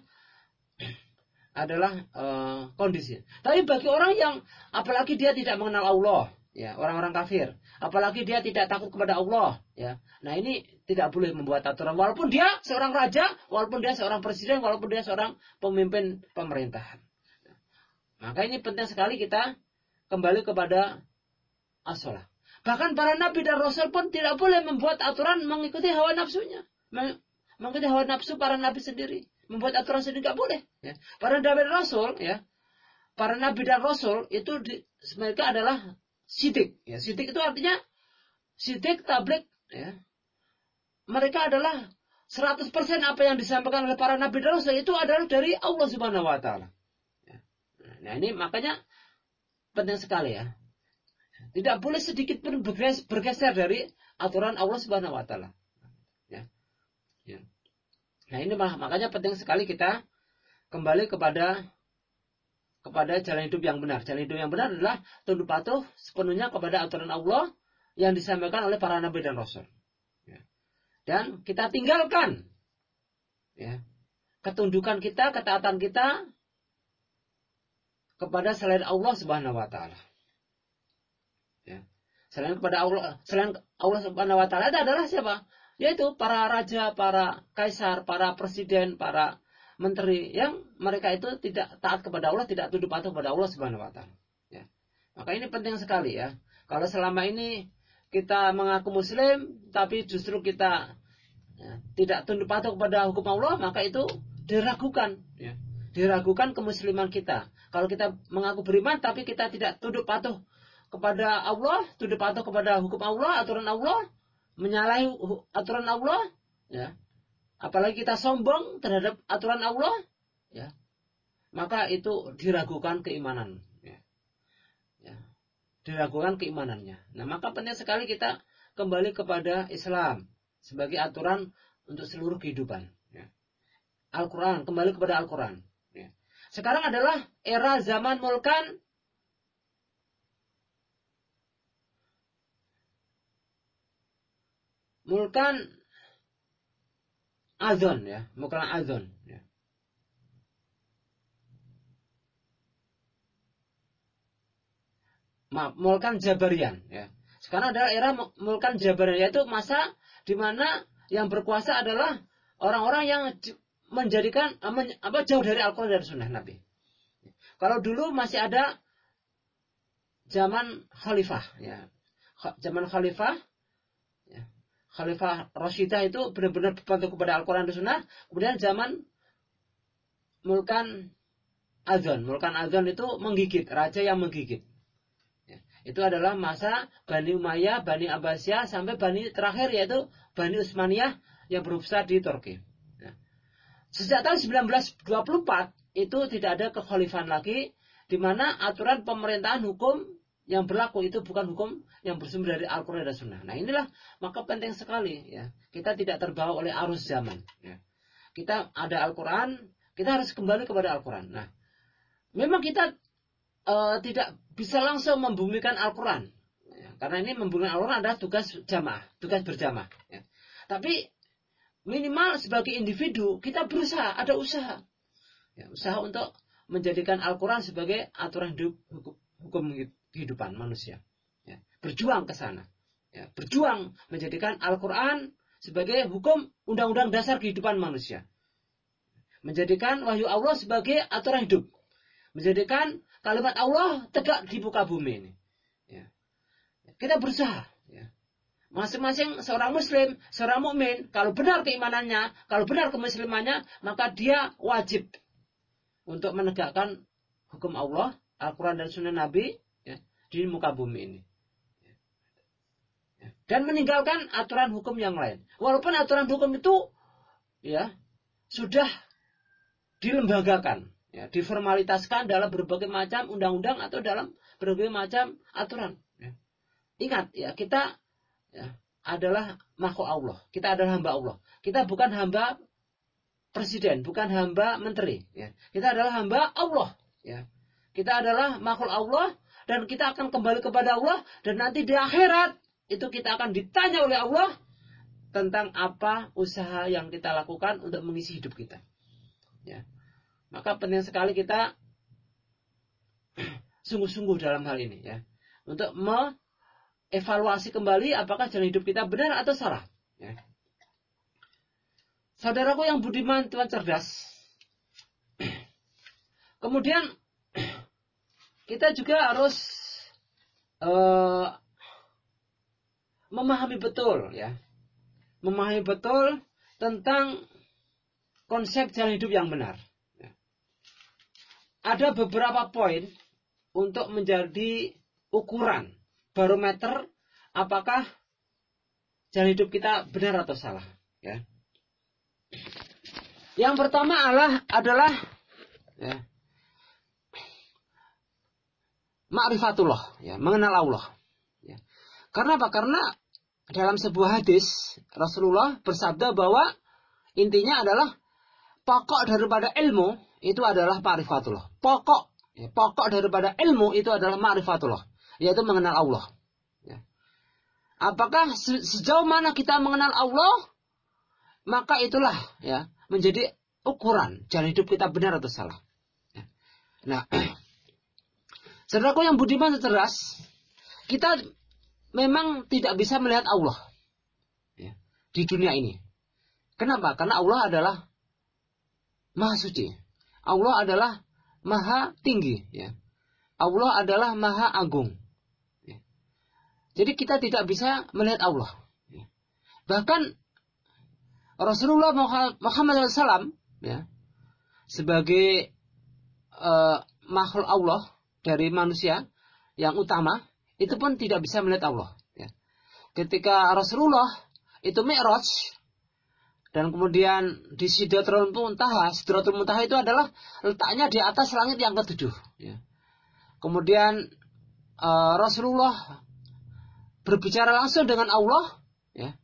kondisi. Tapi bagi orang yang apalagi dia tidak mengenal Allah, ya, orang-orang kafir, apalagi dia tidak takut kepada Allah, ya. Nah, ini tidak boleh membuat aturan walaupun dia seorang raja, walaupun dia seorang presiden, walaupun dia seorang pemimpin pemerintahan. Maka ini penting sekali kita kembali kepada as-shalah. Bahkan para nabi dan rasul pun tidak boleh membuat aturan mengikuti hawa nafsunya. Mengikuti hawa nafsu para nabi sendiri. Membuat aturan sendiri tidak boleh. Ya. Para nabi dan rasul, ya, para nabi dan rasul itu mereka adalah sidik. Ya. Sidik itu artinya sidik, tabligh. Ya. Mereka adalah 100% apa yang disampaikan oleh para nabi dan rasul itu adalah dari Allah Subhanahu wa taala. Ya. Nah, ini makanya penting sekali, ya. Tidak boleh sedikit pun bergeser dari aturan Allah Subhanahu wa taala. Ya. Ya. Nah, ini makanya penting sekali kita kembali kepada jalan hidup yang benar. Jalan hidup yang benar adalah tunduk patuh sepenuhnya kepada aturan Allah yang disampaikan oleh para nabi dan rasul. Ya. Dan kita tinggalkan, ya, ketundukan kita, ketaatan kita kepada selain Allah Subhanahu wa taala. Ya. Selain Allah Subhanahu wa taala adalah siapa? Yaitu para raja, para kaisar, para presiden, para menteri yang mereka itu tidak taat kepada Allah, tidak tunduk patuh kepada Allah Subhanahu wa taala. Ya. Maka ini penting sekali, ya. Kalau selama ini kita mengaku muslim tapi justru kita, ya, tidak tunduk patuh kepada hukum Allah, maka itu diragukan, ya. Diragukan kemusliman kita. Kalau kita mengaku beriman tapi kita tidak tunduk patuh kepada Allah, tunduk patuh kepada hukum Allah, aturan Allah, menyalahi aturan Allah, ya, apalagi kita sombong terhadap aturan Allah, ya, maka itu diragukan keimanan, ya. Ya, diragukan keimanannya. Nah, maka penting sekali kita kembali kepada Islam sebagai aturan untuk seluruh kehidupan, ya. Al-Quran, kembali kepada Al-Quran, ya. Sekarang adalah era zaman mulkan azon, ya, mulkan azon, ya. Maaf, mulkan jabarian, ya. Sekarang adalah era mulkan jabarian, yaitu masa di mana yang berkuasa adalah orang-orang yang menjadikan jauh dari Al-Quran dan Sunnah Nabi. Kalau dulu masih ada zaman khalifah, ya. Zaman khalifah, ya. Khalifah Rashidah itu benar-benar berpantau kepada Al-Quran dan Sunnah. Kemudian zaman mulkan azon itu menggigit, raja yang menggigit. Ya. Itu adalah masa Bani Umayyah, Bani Abbasiyah, sampai Bani terakhir yaitu Bani Utsmaniyah yang berbesar di Turki. Ya. Sejak tahun 1924 itu tidak ada kekhalifahan lagi, di mana aturan pemerintahan hukum yang berlaku itu bukan hukum yang bersumber dari Al-Quran dan Sunnah. Nah, inilah maka penting sekali, ya, kita tidak terbawa oleh arus zaman, ya. Kita ada Al-Quran, kita harus kembali kepada Al-Quran. Nah, memang kita tidak bisa langsung membumikan Al-Quran, ya, karena ini membumikan Al-Quran adalah tugas jamaah, tugas berjamaah, ya. Tapi minimal sebagai individu kita berusaha, ada usaha, ya, usaha untuk menjadikan Al-Quran sebagai aturan hukum kehidupan manusia, ya. Berjuang ke sana, ya. Berjuang menjadikan Al-Quran sebagai hukum undang-undang dasar kehidupan manusia, menjadikan wahyu Allah sebagai aturan hidup, menjadikan kalimat Allah tegak di muka bumi ini. Ya. Kita berusaha. Ya. Masing-masing seorang muslim, seorang mukmin, kalau benar keimanannya, kalau benar kemuslimannya, maka dia wajib untuk menegakkan hukum Allah, Al-Quran dan Sunnah Nabi ya, di muka bumi ini. Ya. Dan meninggalkan aturan hukum yang lain. Walaupun aturan hukum itu ya sudah dilembagakan, ya, diformalitaskan dalam berbagai macam undang-undang atau dalam berbagai macam aturan. Ya. Ingat, ya, kita ya, adalah makhluk Allah. Kita adalah hamba Allah. Kita bukan hamba presiden, bukan hamba menteri. Ya. Kita adalah hamba Allah. Ya. Kita adalah makhluk Allah dan kita akan kembali kepada Allah dan nanti di akhirat itu kita akan ditanya oleh Allah tentang apa usaha yang kita lakukan untuk mengisi hidup kita. Ya. Maka penting sekali kita sungguh-sungguh dalam hal ini ya, untuk evaluasi kembali apakah jalan hidup kita benar atau salah. Ya. Saudaraku yang budiman, Tuhan cerdas. Kemudian kita juga harus memahami betul, ya, memahami betul tentang konsep jalan hidup yang benar. Ya. Ada beberapa poin untuk menjadi ukuran barometer apakah jalan hidup kita benar atau salah. Ya. Yang pertama adalah ya, ma'rifatullah, ya, mengenal Allah. Ya. Karena apa? Karena dalam sebuah hadis Rasulullah bersabda bahwa intinya adalah pokok daripada ilmu itu adalah ma'rifatullah. Pokok daripada ilmu itu adalah ma'rifatullah, yaitu mengenal Allah. Ya. Apakah sejauh mana kita mengenal Allah, maka itulah ya menjadi ukuran jalan hidup kita benar atau salah. Ya. Nah, saudaraku yang budiman dan cerdas, kita memang tidak bisa melihat Allah ya, di dunia ini. Kenapa? Karena Allah adalah Maha Suci. Allah adalah Maha Tinggi. Ya. Allah adalah Maha Agung. Ya. Jadi kita tidak bisa melihat Allah. Ya. Bahkan Rasulullah Muhammad SAW ya, sebagai makhluk Allah dari manusia yang utama, itu pun tidak bisa melihat Allah. Ya. Ketika Rasulullah itu Mi'raj, dan kemudian di Sidratul Muntaha itu adalah letaknya di atas langit yang ke-7. Ya. Kemudian Rasulullah berbicara langsung dengan Allah, ya,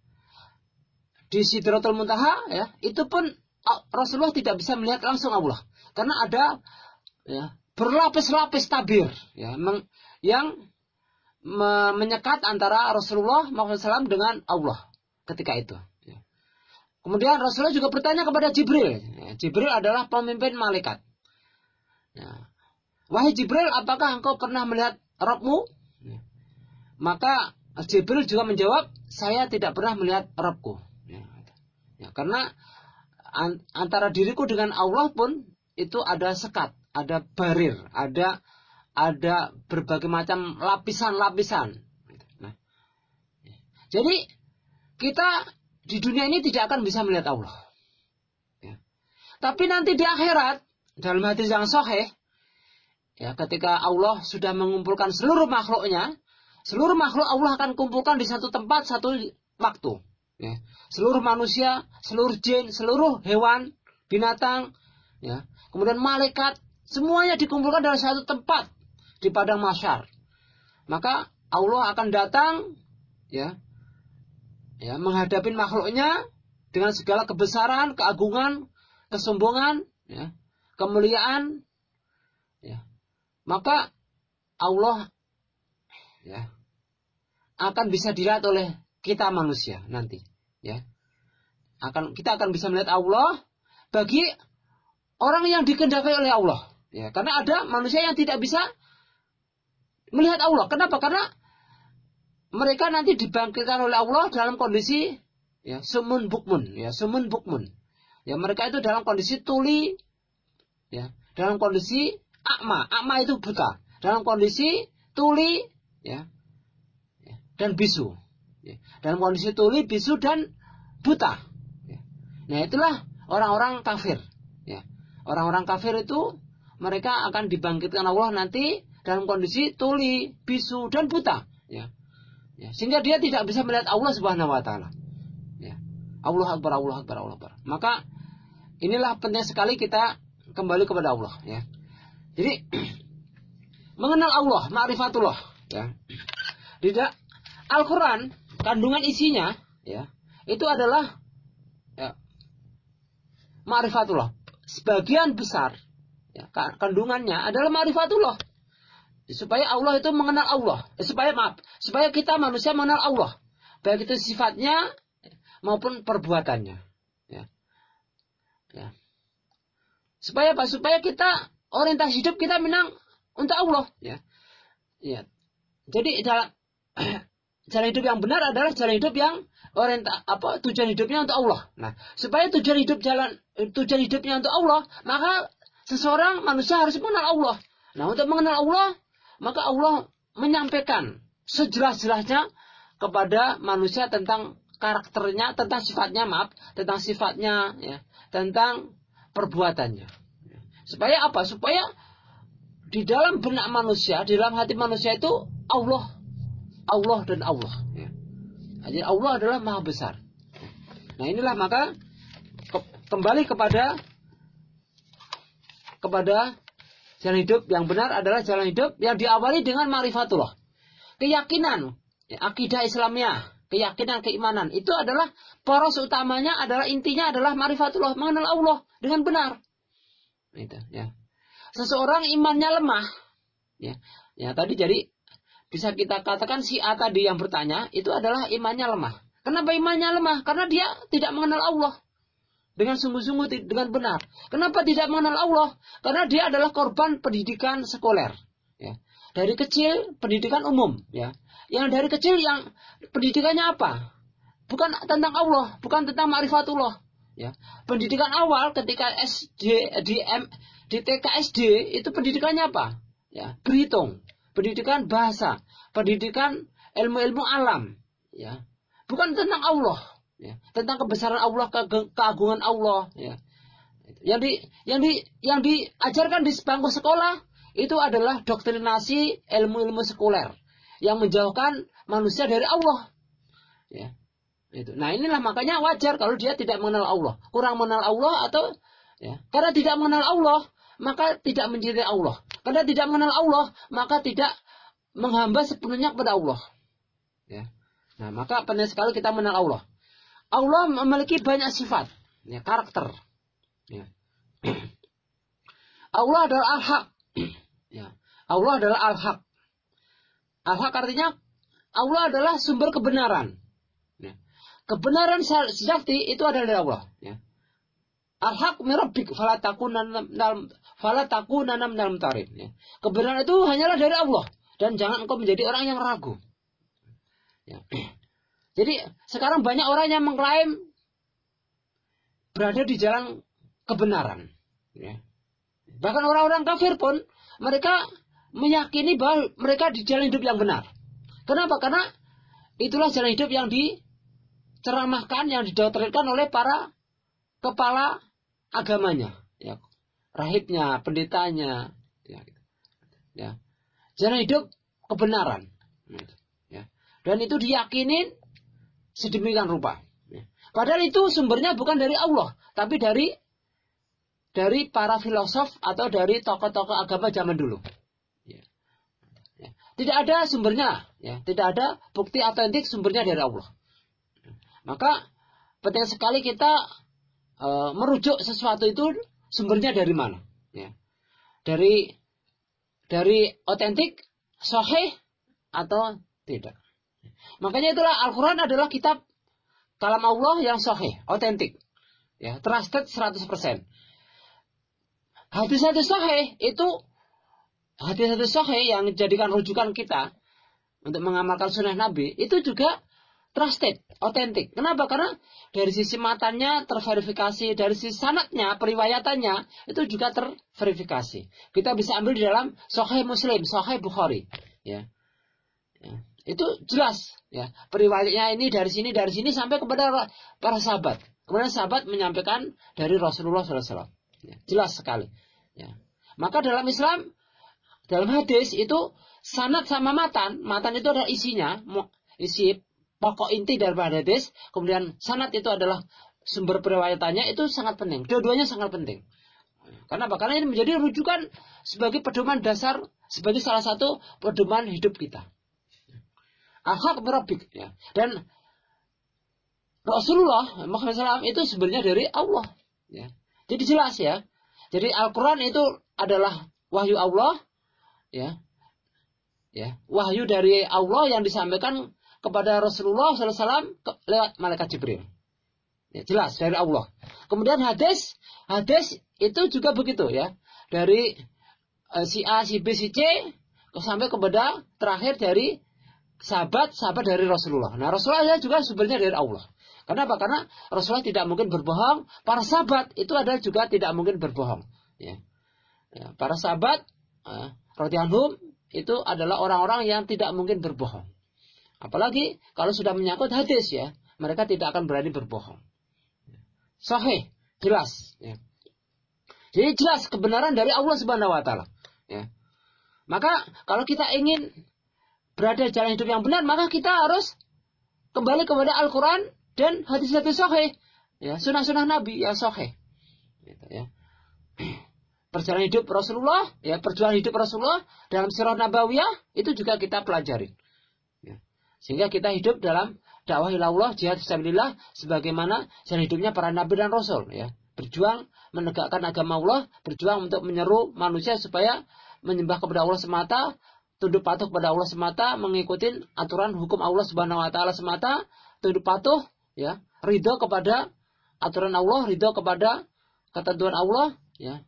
di Sidratul Muntaha, ya, itu pun Rasulullah tidak bisa melihat langsung Allah, karena ada ya, berlapis-lapis tabir ya, yang menyekat antara Rasulullah SAW dengan Allah ketika itu. Ya. Kemudian Rasulullah juga bertanya kepada Jibril. Ya, Jibril adalah pemimpin malaikat. Ya. Wahai Jibril, apakah engkau pernah melihat Rabbmu? Ya. Maka Jibril juga menjawab, saya tidak pernah melihat Rabbku. Ya. Ya, karena antara diriku dengan Allah pun itu ada sekat, ada barir, ada berbagai macam lapisan-lapisan. Nah, jadi kita di dunia ini tidak akan bisa melihat Allah. Ya. Tapi nanti di akhirat, dalam hadis yang sahih, ya, ketika Allah sudah mengumpulkan seluruh makhluknya, seluruh makhluk Allah akan kumpulkan di satu tempat, satu waktu. Ya. Seluruh manusia, seluruh jin, seluruh hewan, binatang, ya, kemudian malaikat, semuanya dikumpulkan dalam satu tempat di padang mahsyar. Maka Allah akan datang, ya, ya, menghadapi makhluknya dengan segala kebesaran, keagungan, kesombongan, ya, kemuliaan, ya. Maka Allah, ya, akan bisa dilihat oleh kita manusia nanti, ya. Kita akan bisa melihat Allah bagi orang yang dikehendaki oleh Allah, ya. Karena ada manusia yang tidak bisa melihat Allah. Kenapa? Karena mereka nanti dibangkitkan oleh Allah dalam kondisi ya sumun bukmun, ya, sumun bukmun. Ya, mereka itu dalam kondisi tuli, ya, dalam kondisi Akma itu buta. Dalam kondisi tuli, ya, dan bisu. Ya. Dalam kondisi tuli, bisu, dan buta. Ya. Nah, itulah orang-orang kafir. Ya. Orang-orang kafir itu mereka akan dibangkitkan Allah nanti dalam kondisi tuli, bisu, dan buta. Ya. Ya. Sehingga dia tidak bisa melihat Allah Subhanahu wa Ta'ala. Ya. Allah Akbar, Allah Akbar, Allah Akbar. Maka inilah penting sekali kita kembali kepada Allah. Ya. Jadi mengenal Allah, ma'rifatullah. Ya. Di Al-Quran kandungan isinya, ya, itu adalah, ya, ma'rifatullah. Sebagian besar, ya, kandungannya adalah ma'rifatullah. Supaya Allah itu mengenal Allah. Supaya kita manusia mengenal Allah. Baik itu sifatnya maupun perbuatannya. Ya. Ya. Supaya apa? Supaya kita orientasi hidup kita memang untuk Allah. Ya. Ya. Jadi jalan hidup yang benar adalah jalan hidup yang tujuan hidupnya untuk Allah. Nah, supaya tujuan hidupnya untuk Allah, maka seseorang manusia harus mengenal Allah. Nah, untuk mengenal Allah, maka Allah menyampaikan sejelas-jelasnya kepada manusia tentang karakternya, tentang sifatnya, ya, tentang perbuatannya. Supaya apa? Supaya di dalam benak manusia, di dalam hati manusia itu Allah dan Allah. Ya. Jadi Allah adalah Maha Besar. Nah, inilah maka kembali kepada jalan hidup yang benar adalah jalan hidup yang diawali dengan ma'rifatullah. Keyakinan, ya, akidah Islamiyah, keyakinan, keimanan itu adalah poros utamanya, adalah intinya adalah ma'rifatullah, mengenal Allah dengan benar. Itu, ya. Seseorang imannya lemah, ya tadi jadi bisa kita katakan si A tadi yang bertanya itu adalah imannya lemah. Kenapa imannya lemah? Karena dia tidak mengenal Allah dengan sungguh-sungguh, dengan benar. Kenapa tidak mengenal Allah? Karena dia adalah korban pendidikan sekuler. Ya. Dari kecil pendidikan umum. Ya. Yang dari kecil yang pendidikannya apa? Bukan tentang Allah, bukan tentang ma'rifatullah. Ya. Pendidikan awal ketika di TK SD itu pendidikannya apa? Ya, berhitung. Pendidikan bahasa, pendidikan ilmu-ilmu alam, ya, bukan tentang Allah, ya, tentang kebesaran Allah, keagungan Allah, ya. Yang diajarkan di bangku sekolah itu adalah doktrinasi ilmu-ilmu sekuler yang menjauhkan manusia dari Allah, ya. Itu. Nah, inilah makanya wajar kalau dia tidak mengenal Allah, kurang mengenal Allah atau, ya, karena tidak mengenal Allah maka tidak mencintai Allah. Karena tidak mengenal Allah, maka tidak menghamba sepenuhnya kepada Allah. Ya. Nah, maka penting sekali kita mengenal Allah. Allah memiliki banyak sifat, ya, karakter. Ya. Allah adalah Al-Haq. Ya. Allah adalah Al-Haq. Al-Haq artinya Allah adalah sumber kebenaran. Ya. Kebenaran sejati itu adalah dari Allah. Ya. Al-haq mirabbik fala takunanna minal mumtarin. Ya. Kebenaran itu hanyalah dari Allah dan jangan engkau menjadi orang yang ragu. Ya. Jadi sekarang banyak orang yang mengklaim berada di jalan kebenaran. Ya. Bahkan orang-orang kafir pun mereka meyakini bahwa mereka di jalan hidup yang benar. Kenapa? Karena itulah jalan hidup yang diceramahkan, yang didoktrinkan oleh para kepala agamanya, ya, rahibnya, pendetanya, ya, gitu. Ya, jalan hidup kebenaran, ya, dan itu diyakinin sedemikian rupa. Ya. Padahal itu sumbernya bukan dari Allah, tapi dari para filosof atau dari tokoh-tokoh agama zaman dulu. Ya. Ya. Tidak ada sumbernya, ya, tidak ada bukti otentik sumbernya dari Allah. Maka penting sekali kita merujuk sesuatu itu sumbernya dari mana, ya. Dari otentik, sahih atau tidak. Makanya itulah Al-Quran adalah kitab kalam Allah yang sahih, otentik, ya, trusted 100%. Hadis-hadis sahih yang dijadikan rujukan kita untuk mengamalkan sunnah Nabi itu juga trusted, otentik. Kenapa? Karena dari sisi matanya terverifikasi, dari sisi sanadnya, periwayatannya itu juga terverifikasi. Kita bisa ambil di dalam Sahih Muslim, Sahih Bukhari, ya. Itu jelas, ya. Periwayatnya ini dari sini sampai kepada para sahabat. Kemudian sahabat menyampaikan dari Rasulullah SAW. Ya, jelas sekali. Ya. Maka dalam Islam, dalam hadis itu sanad sama matan itu adalah isinya, isi pokok inti daripada hadis. Kemudian sanad itu adalah sumber periwayatannya, itu sangat penting. Dua-duanya sangat penting. Karena apa? Karena ini menjadi rujukan sebagai pedoman dasar, sebagai salah satu pedoman hidup kita. Al-haq birabbik, ya. Dan Rasulullah Muhammad SAW itu sebenarnya dari Allah, ya. Jadi jelas, ya. Jadi Al-Quran itu adalah wahyu Allah, ya. Ya, wahyu dari Allah yang disampaikan kepada Rasulullah SAW lewat malaikat Jibril. Ya, jelas dari Allah. Kemudian hadis itu juga begitu, ya. Dari si A, si B, si C sampai kepada terakhir dari sahabat dari Rasulullah. Nah, Rasulullah juga sebenarnya dari Allah. Kenapa? Karena Rasulullah tidak mungkin berbohong. Para sahabat itu adalah juga tidak mungkin berbohong. Ya. Ya, para sahabat radhiyallahu itu adalah orang-orang yang tidak mungkin berbohong. Apalagi kalau sudah menyangkut hadis, ya, mereka tidak akan berani berbohong. Sahih, jelas. Ya. Jadi jelas kebenaran dari Allah Subhanahu Wa Taala. Ya. Maka kalau kita ingin berada di jalan hidup yang benar, maka kita harus kembali kepada Al-Quran dan hadis-hadis sahih, ya, sunnah-sunnah Nabi yang sahih, gitu, ya. Perjalanan hidup Rasulullah, ya, perjuangan hidup Rasulullah dalam sirah nabawiyah itu juga kita pelajari, ya. Sehingga kita hidup dalam dakwah ilallah, jihad fisabilillah, sebagaimana jalan hidupnya para nabi dan rasul, ya. Berjuang menegakkan agama Allah, berjuang untuk menyeru manusia supaya menyembah kepada Allah semata, tunduk patuh kepada Allah semata, mengikuti aturan hukum Allah Subhanahu Wa Taala semata, tunduk patuh, ya, ridho kepada aturan Allah, ridho kepada ketentuan Allah, ya,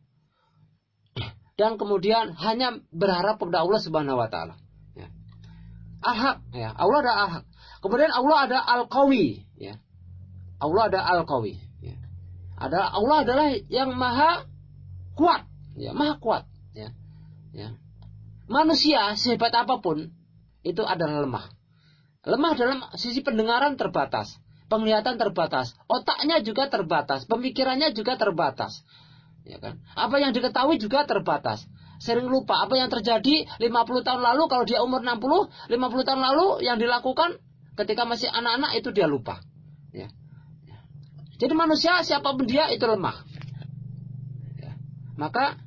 dan kemudian hanya berharap kepada Allah Subhanahu Wa Taala. Ya. Al-Haq, ya, Allah ada Al-Haq. Kemudian Allah ada Al-Qawi, ya, Allah ada Al-Qawi, ya. Allah adalah yang maha kuat, ya, maha kuat, ya, ya. Manusia sehebat apapun itu adalah lemah. Lemah dalam sisi pendengaran terbatas, penglihatan terbatas, otaknya juga terbatas, pemikirannya juga terbatas. Ya kan? Apa yang diketahui juga terbatas. Sering lupa apa yang terjadi 50 tahun lalu, kalau dia umur 60, 50 tahun lalu yang dilakukan ketika masih anak-anak itu dia lupa. Ya. Jadi manusia siapapun dia itu lemah. Ya. Maka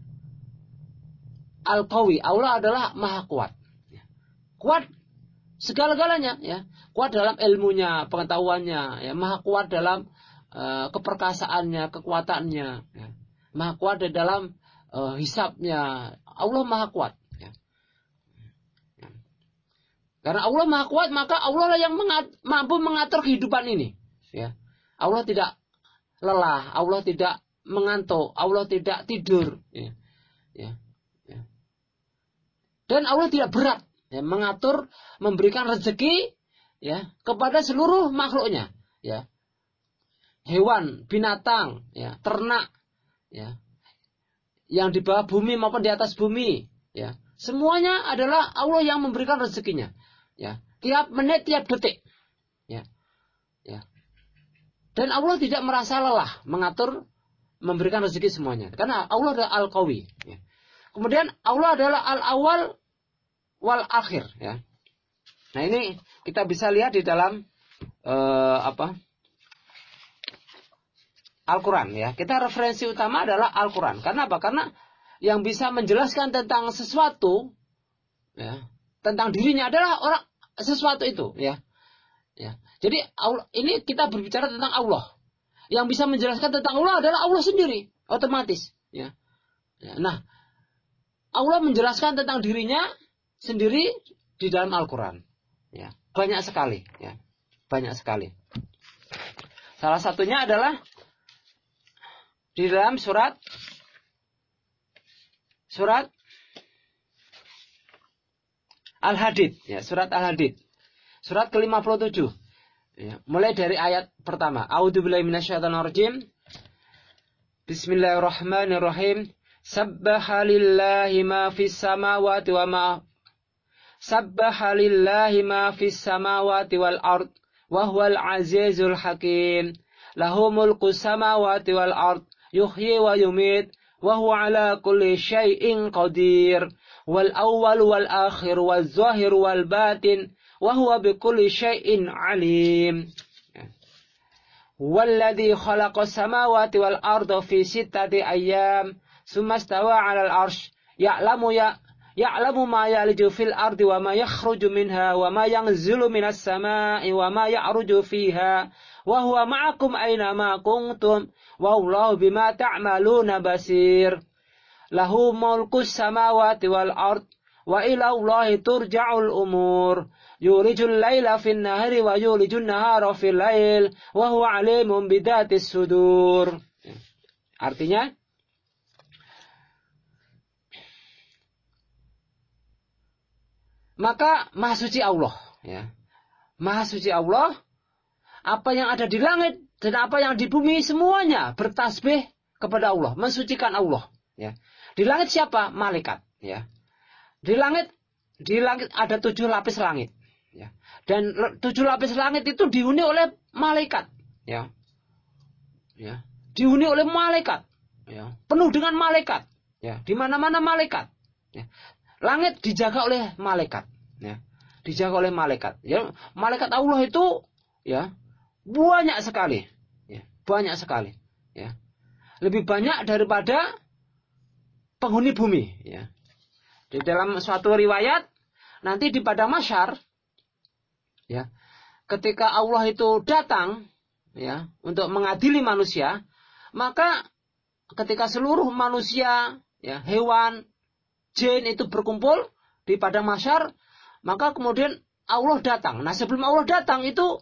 Al-Qawi, Allah adalah maha kuat. Kuat segala-galanya, ya. Kuat dalam ilmunya, pengetahuannya, ya. Maha kuat dalam keperkasaannya, kekuatannya, ya. Maha kuat dalam hisabnya. Allah maha kuat, ya. Karena Allah maha kuat, maka Allah lah yang mampu mengatur kehidupan ini, ya. Allah tidak lelah, Allah tidak mengantuk, Allah tidak tidur, ya. Ya. Dan Allah tidak berat, ya, mengatur, memberikan rezeki, ya, kepada seluruh makhluknya, ya. Hewan, binatang, ya, ternak, ya, yang di bawah bumi maupun di atas bumi, ya. Semuanya adalah Allah yang memberikan rezekinya, ya. Tiap menit, tiap detik, ya. Ya. Dan Allah tidak merasa lelah mengatur, memberikan rezeki semuanya. Karena Allah adalah Al-Qawi, ya. Kemudian Allah adalah Al-Awwal wal Akhir, ya. Nah, ini kita bisa lihat di dalam Al-Quran, ya. Kita referensi utama adalah Al-Quran. Karena apa? Karena yang bisa menjelaskan tentang sesuatu, ya, tentang dirinya adalah orang sesuatu itu, ya. Ya. Jadi ini kita berbicara tentang Allah. Yang bisa menjelaskan tentang Allah adalah Allah sendiri, otomatis, ya. Ya. Nah, Allah menjelaskan tentang dirinya sendiri di dalam Al-Quran, ya. Banyak sekali, ya. Banyak sekali. Salah satunya adalah di dalam surat Al-Hadid, ya, surat Al-Hadid, surat ke-57. Ya, mulai dari ayat pertama. A'udzubillahi minasyaitonirrajim. Bismillahirrahmanirrahim. Sabbaha lillahi ma fis samawati wa ma Sabbaha lillahi ma fis samawati wal ard wa huwal azizul hakim. Lahu mulku samawati wal ard yuhyi wa yumit wa huwa ala kulli syai'in qadir. Wal awwal wal akhir wal zahir wal batin wa huwa bikulli syai'in alim. Walladzi khalaqas samawati wal arda fi sittati ayyam tsumma stawa 'alal 'arsy ya'lamu ma yaliju fil ardi wa ma yakhruju minha wa ma yanzilu minas sama'i wa ma ya'ruju fiha wa huwa ma'akum aina ma kuntum wallahu bima ta'maluna basir. Lahu mulkus samawati wal ard wa ila Allahi turja'ul umur. Yulijul laila fin nahari wa yulijun nahara fil lail wa huwa alimun bidatis sudur. Artinya, maka Maha Suci Allah, ya. Maha Suci Allah, apa yang ada di langit dan apa yang di bumi semuanya bertasbih kepada Allah, mensucikan Allah, ya. Di langit siapa? Malaikat, ya. Di langit ada 7 lapis langit, ya. Dan 7 lapis langit itu dihuni oleh malaikat, ya. Ya, dihuni oleh malaikat, ya. Penuh dengan malaikat, ya. Di mana-mana malaikat, ya. Langit dijaga oleh malaikat, ya. Dijaga oleh malaikat, ya. Malaikat Allah itu, ya, banyak sekali, ya. Banyak sekali, ya. Lebih banyak daripada penghuni bumi, ya. Di dalam suatu riwayat nanti di padang mahsyar, ya, ketika Allah itu datang, ya, untuk mengadili manusia, maka ketika seluruh manusia, ya, hewan, jin itu berkumpul di padang mahsyar, maka kemudian Allah datang. Nah, sebelum Allah datang itu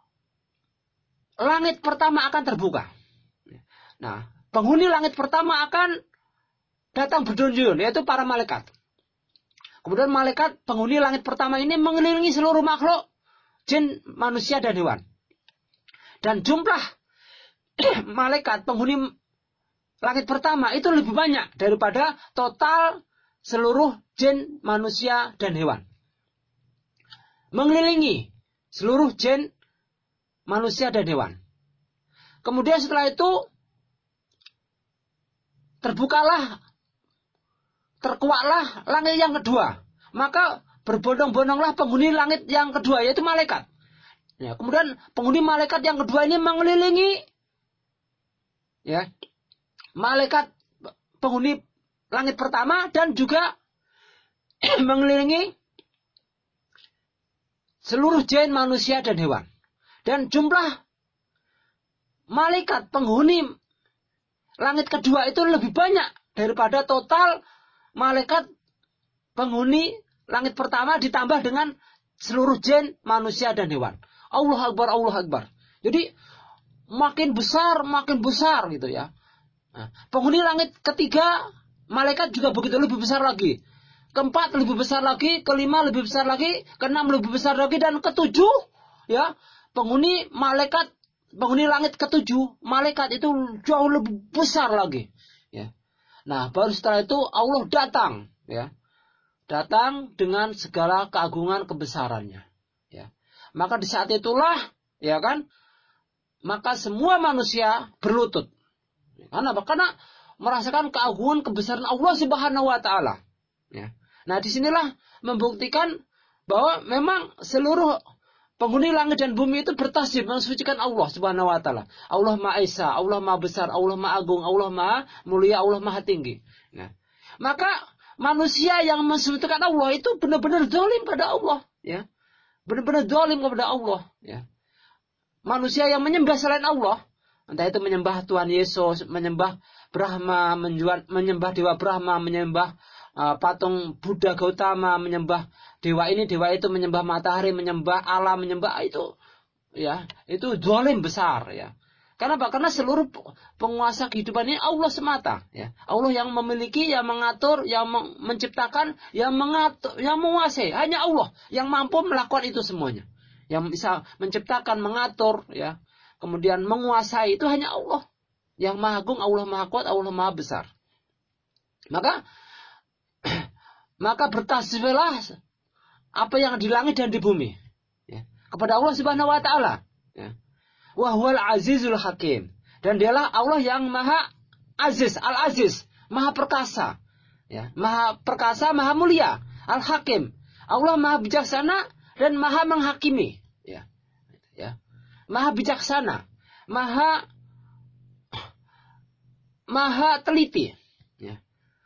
langit pertama akan terbuka. Nah, penghuni langit pertama akan datang berduyun, yaitu para malaikat. Kemudian malaikat penghuni langit pertama ini mengelilingi seluruh makhluk, jin, manusia, dan hewan. Dan jumlah malaikat penghuni langit pertama itu lebih banyak daripada total seluruh jin, manusia, dan hewan. Mengelilingi seluruh jin, manusia, dan hewan. Kemudian setelah itu terkuaklah langit yang kedua. Maka berbondong-bondonglah penghuni langit yang kedua, yaitu malaikat. Ya, kemudian penghuni malaikat yang kedua ini mengelilingi, ya, malaikat penghuni langit pertama dan juga mengelilingi seluruh jin, manusia, dan hewan. Dan jumlah malaikat penghuni langit kedua itu lebih banyak daripada total malaikat penghuni langit pertama ditambah dengan seluruh jin, manusia, dan hewan. Allah Akbar, Allah Akbar. Jadi makin besar gitu, ya. Nah, penghuni langit ketiga, malaikat juga begitu, lebih besar lagi. Keempat lebih besar lagi, kelima lebih besar lagi, keenam lebih besar lagi, dan ketujuh, ya, penghuni langit ketujuh, malaikat itu jauh lebih besar lagi, ya. Nah, baru setelah itu Allah datang, ya. Datang dengan segala keagungan kebesarannya, ya. Maka di saat itulah, ya kan, maka semua manusia berlutut. Karena apa? Karena merasakan keagungan kebesaran Allah Subhanahu wa taala, ya. Nah, disinilah membuktikan bahwa memang seluruh penghuni langit dan bumi itu bertasbih mensucikan Allah Subhanahu wa taala. Allah Maha Esa, Allah Maha Besar, Allah Maha Agung, Allah Maha Mulia, Allah Maha Tinggi. Nah, maka manusia yang mensucikan Allah itu benar-benar zalim pada Allah, ya. Benar-benar zalim kepada Allah, ya. Manusia yang menyembah selain Allah, entah itu menyembah Tuhan Yesus, menyembah Brahma, menyembah Dewa Brahma, menyembah patung Buddha Gautama, menyembah dewa ini, dewa itu, menyembah matahari, menyembah alam, menyembah itu, ya, itu zalim besar, ya. Kenapa? Karena seluruh penguasa kehidupan ini Allah semata, ya. Allah yang memiliki, yang mengatur, yang menciptakan, yang mengatur, yang menguasai. Hanya Allah yang mampu melakukan itu semuanya. Yang bisa menciptakan, mengatur, ya, kemudian menguasai itu hanya Allah. Yang Maha Agung, Allah Maha Kuat, Allah Maha Besar. Maka bertasbihlah apa yang di langit dan di bumi, ya, kepada Allah Subhanahu wa taala, ya. Wa huwal azizul hakim. Dan dialah Allah yang Maha Aziz, Al-Aziz, Maha Perkasa, ya, Maha Perkasa, Maha Mulia, Al-Hakim. Allah Maha Bijaksana dan Maha Menghakimi, ya. Ya. Maha bijaksana, Maha teliti, ya.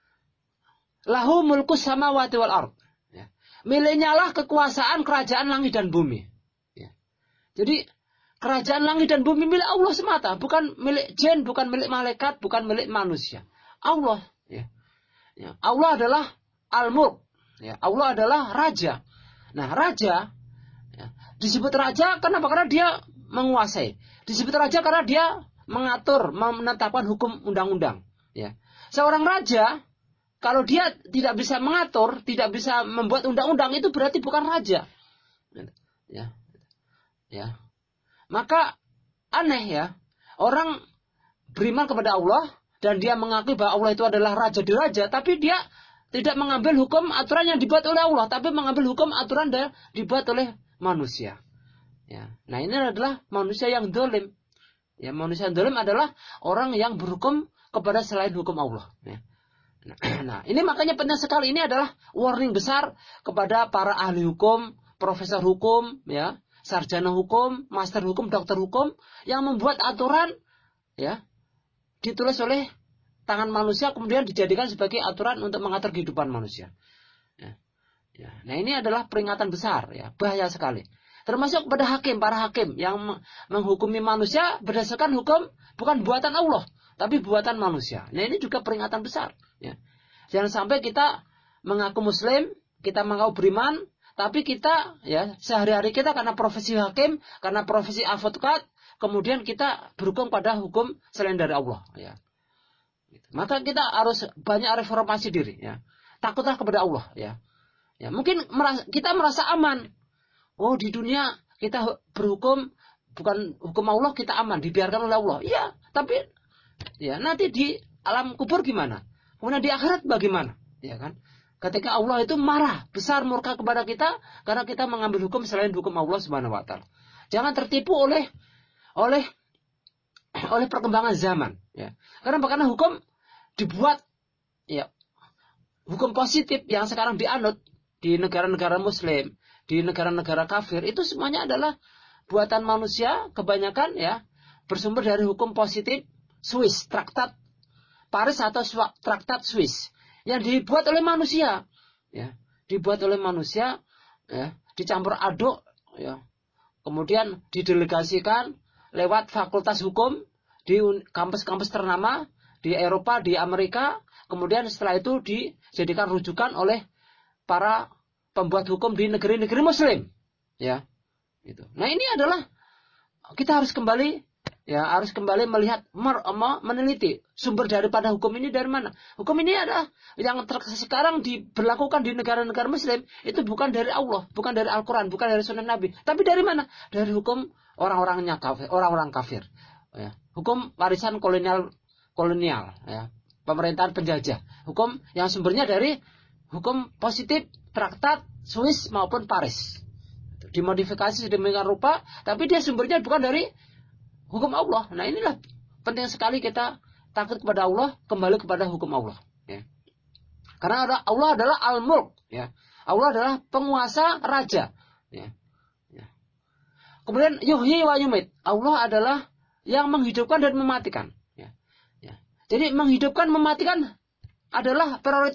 Lahu mulkus samawati wal ard, ya. Miliknya lah kekuasaan kerajaan langit dan bumi, ya. Jadi kerajaan langit dan bumi milik Allah semata, bukan milik jin, bukan milik malaikat, bukan milik manusia. Allah, ya. Ya. Allah adalah Al-Mulk, ya. Allah adalah raja. Nah, raja, ya, disebut raja kenapa? Karena dia menguasai. Disebut raja karena dia mengatur, menetapkan hukum undang-undang, ya. Seorang raja kalau dia tidak bisa mengatur, tidak bisa membuat undang-undang, itu berarti bukan raja, ya. Ya. Maka aneh, ya, orang beriman kepada Allah dan dia mengakui bahwa Allah itu adalah raja di raja, tapi dia tidak mengambil hukum aturan yang dibuat oleh Allah, tapi mengambil hukum aturan yang dibuat oleh manusia. Ya. Nah, ini adalah manusia yang dolim. Ya, manusia yang dolim adalah orang yang berhukum kepada selain hukum Allah. Ya. Nah, ini makanya penting sekali. Ini adalah warning besar kepada para ahli hukum, profesor hukum, ya, sarjana hukum, master hukum, dokter hukum yang membuat aturan, ya, ditulis oleh tangan manusia kemudian dijadikan sebagai aturan untuk mengatur kehidupan manusia. Ya. Ya. Nah, ini adalah peringatan besar, ya, bahaya sekali. Termasuk kepada hakim, para hakim yang menghukumi manusia berdasarkan hukum bukan buatan Allah, tapi buatan manusia. Nah, ini juga peringatan besar, ya. Jangan sampai kita mengaku muslim, kita mengaku beriman, tapi kita, ya, sehari-hari kita karena profesi hakim, karena profesi advokat, kemudian kita berhukum pada hukum selain dari Allah, ya. Maka kita harus banyak reformasi diri, ya. Takutlah kepada Allah, ya. Ya, mungkin kita merasa aman. Oh, di dunia kita berhukum bukan hukum Allah, kita aman, dibiarkan oleh Allah. Iya, tapi ya nanti di alam kubur gimana? Kemudian di akhirat bagaimana? Ya kan? Ketika Allah itu marah, besar murka kepada kita karena kita mengambil hukum selain hukum Allah Subhanahu wa taala. Jangan tertipu oleh perkembangan zaman, ya. Karena hukum dibuat, ya, hukum positif yang sekarang dianut di negara-negara muslim, di negara-negara kafir, itu semuanya adalah buatan manusia kebanyakan, ya, bersumber dari hukum positif Swiss, Traktat Paris atau Traktat Swiss yang dibuat oleh manusia, ya, dibuat oleh manusia, ya, dicampur aduk, ya, kemudian didelegasikan lewat fakultas hukum di kampus-kampus ternama di Eropa, di Amerika, kemudian setelah itu dijadikan rujukan oleh para pembuat hukum di negeri-negeri muslim, ya. Gitu. Nah, ini adalah kita harus kembali, ya, harus kembali melihat, meneliti sumber daripada hukum ini dari mana. Hukum ini adalah yang sekarang diberlakukan di negara-negara muslim itu bukan dari Allah, bukan dari Al-Quran, bukan dari Sunnah Nabi, tapi dari mana? Dari hukum orang-orangnya kafir, orang-orang kafir, ya. Hukum warisan kolonial, ya, pemerintahan penjajah. Hukum yang sumbernya dari hukum positif Traktat Swiss maupun Paris. Dimodifikasi sedemikian rupa, tapi dia sumbernya bukan dari hukum Allah. Nah, inilah penting sekali kita takut kepada Allah, kembali kepada hukum Allah, ya. Karena Allah adalah Al-Mulk, ya. Allah adalah penguasa, raja, ya. Ya. Kemudian yuhyi wa yumit. Allah adalah yang menghidupkan dan mematikan, ya. Ya. Jadi menghidupkan, mematikan adalah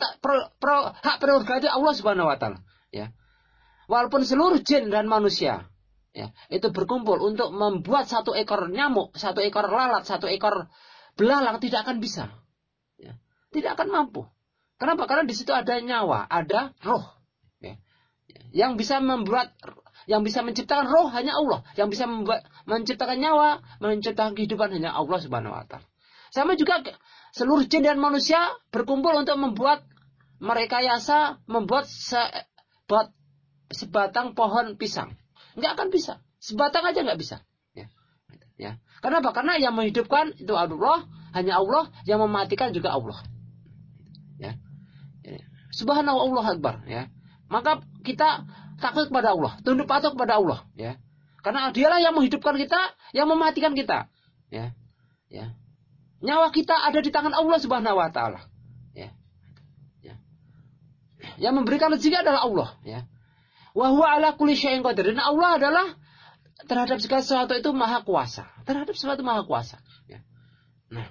hak prerogatif Allah Subhanahu wa taala, ya. Walaupun seluruh jin dan manusia, ya, itu berkumpul untuk membuat satu ekor nyamuk, satu ekor lalat, satu ekor belalang, tidak akan bisa, ya. Tidak akan mampu. Kenapa? Karena di situ ada nyawa, ada roh, ya. Yang bisa menciptakan roh hanya Allah, yang bisa menciptakan nyawa, menciptakan kehidupan hanya Allah Subhanahu wa taala. Sama juga seluruh jin dan manusia berkumpul untuk membuat merekayasa, membuat sebatang pohon pisang. Nggak akan bisa. Sebatang aja nggak bisa. Ya. Ya. Kenapa? Karena yang menghidupkan itu Allah, hanya Allah, yang mematikan juga Allah. Ya. Ya. Subhanallah, Allah Akbar. Ya. Maka kita takut kepada Allah, tunduk patuh kepada Allah. Ya. Karena Dialah yang menghidupkan kita, yang mematikan kita. Ya. Ya. Nyawa kita ada di tangan Allah Subhanahu wa taala. Ya. Ya. Yang memberikan rezeki adalah Allah, ya. Wa huwa ala kulli syai'in qadir. Dan Allah adalah terhadap segala sesuatu itu maha kuasa. Terhadap sesuatu maha kuasa, ya. Nah,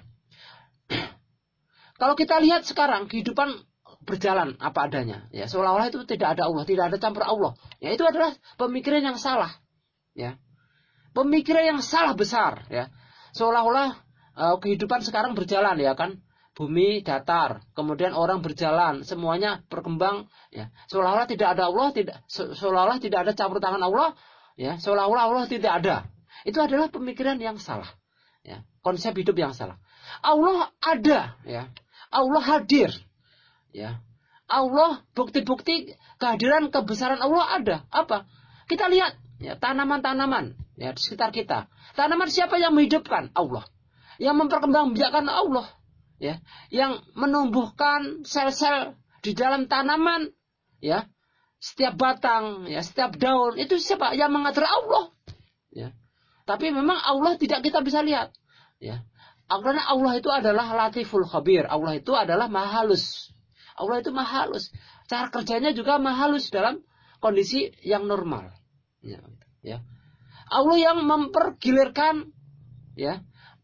kalau kita lihat sekarang kehidupan berjalan apa adanya, ya, seolah-olah itu tidak ada Allah, tidak ada campur Allah. Ya, itu adalah pemikiran yang salah, ya. Pemikiran yang salah besar, ya. Seolah-olah kehidupan sekarang berjalan, ya kan? Bumi datar, kemudian orang berjalan, semuanya berkembang, ya. Seolah-olah tidak ada Allah, seolah-olah tidak ada campur tangan Allah, ya. Seolah-olah Allah tidak ada. Itu adalah pemikiran yang salah, ya. Konsep hidup yang salah. Allah ada, ya. Allah hadir, ya. Allah, bukti-bukti kehadiran kebesaran Allah ada. Apa? Kita lihat, ya, tanaman-tanaman, ya, di sekitar kita. Tanaman siapa yang menghidupkan? Allah. Yang memperkembangbiakkan Allah. Ya, yang menumbuhkan sel-sel di dalam tanaman, ya, setiap batang, ya, setiap daun, itu siapa? Yang mengatur Allah, ya. Tapi memang Allah tidak kita bisa lihat, ya. Karena Allah itu adalah Latiful Khabir. Allah itu adalah maha halus. Allah itu maha halus. Cara kerjanya juga maha halus dalam kondisi yang normal, ya, ya. Allah yang mempergilirkan, ya,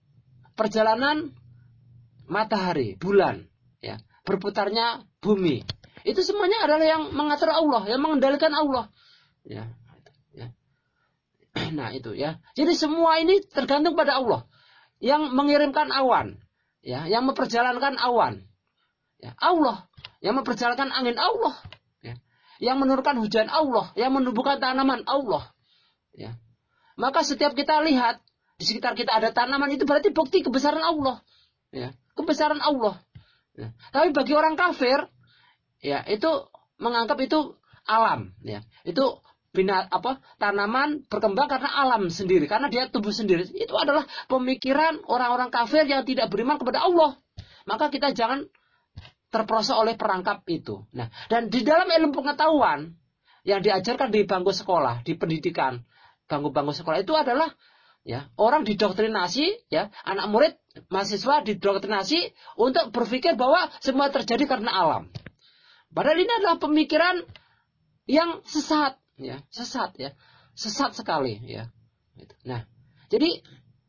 perjalanan matahari, bulan, ya, berputarnya bumi. Itu semuanya adalah yang mengatur Allah, yang mengendalikan Allah. Ya, ya. Nah, itu, ya. Jadi semua ini tergantung pada Allah. Yang mengirimkan awan, ya, yang memperjalankan awan. Ya, Allah, yang memperjalankan angin Allah, ya. Yang menurunkan hujan Allah, yang menumbuhkan tanaman Allah, ya. Maka setiap kita lihat di sekitar kita ada tanaman, itu berarti bukti kebesaran Allah, ya. Kebesaran Allah. Ya. Tapi bagi orang kafir, ya, itu menganggap itu alam, ya. Itu tanaman berkembang karena alam sendiri, karena dia tumbuh sendiri. Itu adalah pemikiran orang-orang kafir yang tidak beriman kepada Allah. Maka kita jangan terperosok oleh perangkap itu. Nah, dan di dalam ilmu pengetahuan yang diajarkan di bangku sekolah, di pendidikan, bangku-bangku sekolah itu adalah, ya, orang didoktrinasi, ya, anak murid, mahasiswa didoktrinasi untuk berpikir bahwa semua terjadi karena alam. Padahal ini adalah pemikiran yang sesat, ya, sesat, ya, sesat sekali, ya. Nah, jadi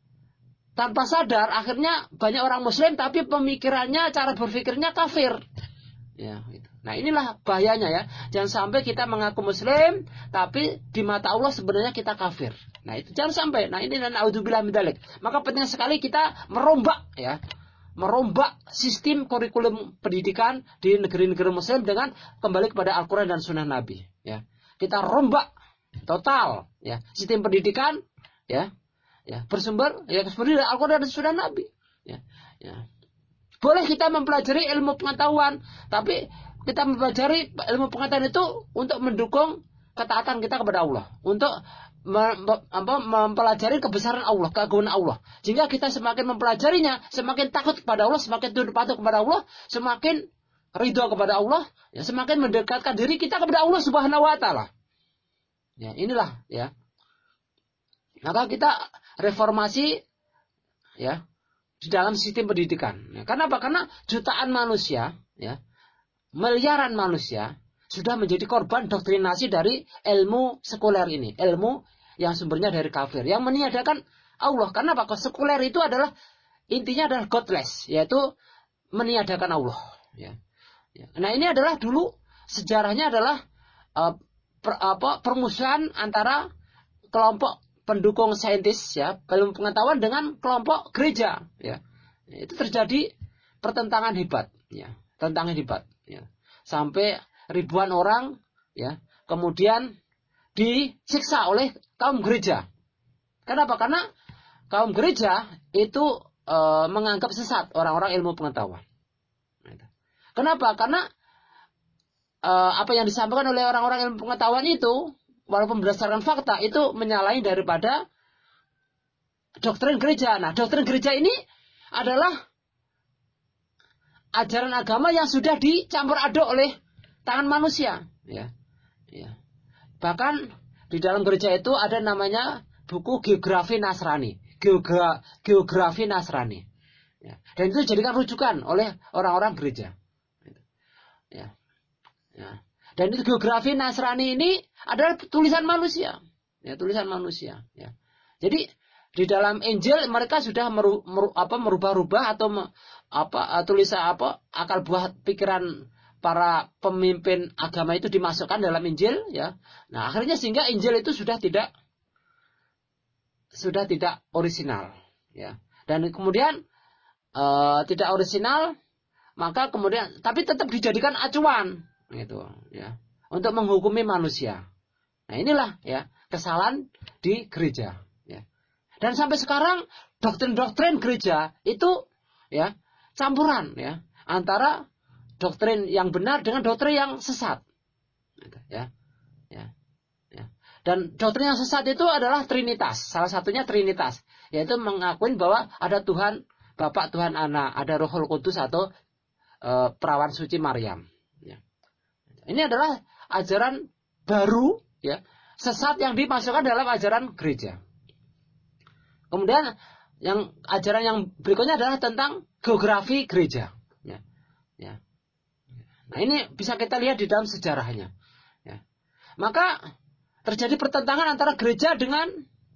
tanpa sadar akhirnya banyak orang Muslim tapi pemikirannya, cara berpikirnya kafir, ya. Nah, inilah bahayanya, ya. Jangan sampai kita mengaku Muslim tapi di mata Allah sebenarnya kita kafir. Nah, itu jangan sampai. Nah, ini naudzubillah min dzalik. Maka penting sekali kita merombak, ya, merombak sistem kurikulum pendidikan di negeri-negeri Muslim dengan kembali kepada Al-Quran dan Sunnah Nabi, ya. Kita rombak total, ya, sistem pendidikan, ya, ya, bersumber, ya, dari Al-Quran dan Sunnah Nabi, ya, ya. Boleh kita mempelajari ilmu pengetahuan, tapi kita mempelajari ilmu pengetahuan itu untuk mendukung ketaatan kita kepada Allah, untuk mempelajari kebesaran Allah, keagungan Allah. Jika kita semakin mempelajarinya, semakin takut kepada Allah, semakin tunduk patuh kepada Allah, semakin ridho kepada Allah, ya, semakin mendekatkan diri kita kepada Allah Subhanahu wa taala. Ya, inilah, ya. Maka kita reformasi, ya, di dalam sistem pendidikan. Ya, kenapa? Karena jutaan manusia, ya, miliaran manusia sudah menjadi korban doktrinasi dari ilmu sekuler ini, ilmu yang sumbernya dari kafir, yang meniadakan Allah. Karena apa? Sekuler itu adalah intinya adalah godless, yaitu meniadakan Allah. Ya. Ya. Nah, ini adalah dulu sejarahnya adalah permusuhan antara kelompok pendukung saintis, ya, ilmu pengetahuan dengan kelompok gereja, ya. Itu terjadi pertentangan hebat, ya, tentangan hebat, ya. Sampai ribuan orang, ya, kemudian disiksa oleh kaum gereja. Kenapa? Karena kaum gereja itu menganggap sesat orang-orang ilmu pengetahuan. Kenapa? Karena apa yang disampaikan oleh orang-orang ilmu pengetahuan itu walaupun berdasarkan fakta itu menyalahi daripada doktrin gereja. Nah, doktrin gereja ini adalah ajaran agama yang sudah dicampur aduk oleh tangan manusia, ya. Ya. Bahkan di dalam gereja itu ada namanya buku geografi Nasrani, geografi Nasrani. Ya. Dan itu dijadikan rujukan oleh orang-orang gereja. Ya. Ya. Dan itu geografi Nasrani ini adalah tulisan manusia, ya, tulisan manusia. Ya. Jadi di dalam Injil mereka sudah merubah-rubah atau tulisan akal buah pikiran para pemimpin agama itu dimasukkan dalam Injil, ya. Nah, akhirnya sehingga Injil itu sudah tidak orisinal, ya. Dan kemudian tidak orisinal, maka kemudian tapi tetap dijadikan acuan, gitu, ya, untuk menghukumi manusia. Nah, inilah, ya, kesalahan di gereja, ya. Dan sampai sekarang doktrin-doktrin gereja itu, ya, campuran, ya, antara doktrin yang benar dengan doktrin yang sesat, ya, ya, ya. Dan doktrin yang sesat itu adalah Trinitas, salah satunya Trinitas, yaitu mengakuin bahwa ada Tuhan Bapa, Tuhan Anak, ada Rohul Kudus atau perawan suci Maryam. Ya. Ini adalah ajaran baru, ya, sesat yang dimasukkan dalam ajaran gereja. Kemudian yang ajaran yang berikutnya adalah tentang geografi gereja. Ya. Ya. Nah, ini bisa kita lihat di dalam sejarahnya. Ya. Maka terjadi pertentangan antara gereja dengan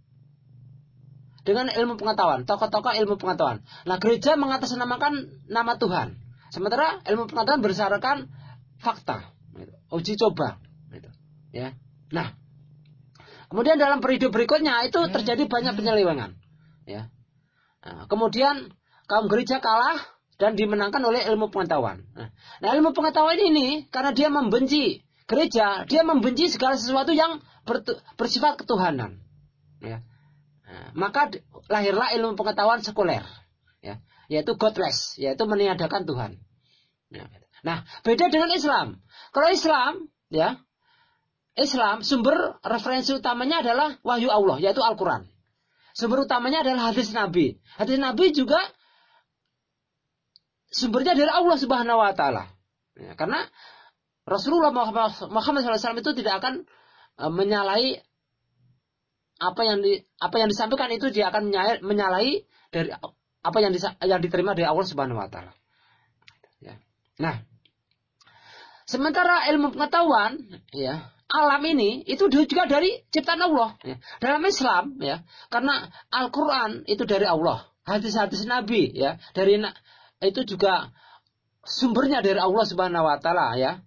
ilmu pengetahuan, tokoh-tokoh ilmu pengetahuan. Nah, gereja mengatasnamakan nama Tuhan, sementara ilmu pengetahuan berdasarkan fakta, uji coba. Ya. Nah, kemudian dalam periode berikutnya itu terjadi banyak penyelewengan. Ya. Nah, kemudian kaum gereja kalah dan dimenangkan oleh ilmu pengetahuan. Nah, ilmu pengetahuan ini karena dia membenci gereja, dia membenci segala sesuatu yang bersifat ketuhanan. Ya. Nah, maka lahirlah ilmu pengetahuan sekuler, ya, yaitu godless, yaitu meniadakan Tuhan. Ya. Nah, beda dengan Islam. Kalau Islam, ya, Islam sumber referensi utamanya adalah wahyu Allah, yaitu Al-Quran. Sumber utamanya adalah hadis Nabi. Hadis Nabi juga sumbernya dari Allah Subhanahu Wa Taala. Ya, karena Rasulullah Muhammad SAW itu tidak akan menyalahi apa yang disampaikan itu, dia akan menyalahi dari apa yang diterima dari Allah Subhanahu Wa Taala. Ya. Nah, sementara ilmu pengetahuan, ya, alam ini itu juga dari ciptaan Allah. Ya. Dalam Islam, ya, karena Al-Quran itu dari Allah, hadis-hadis Nabi, ya, itu juga sumbernya dari Allah Subhanahu Wa Taala, ya.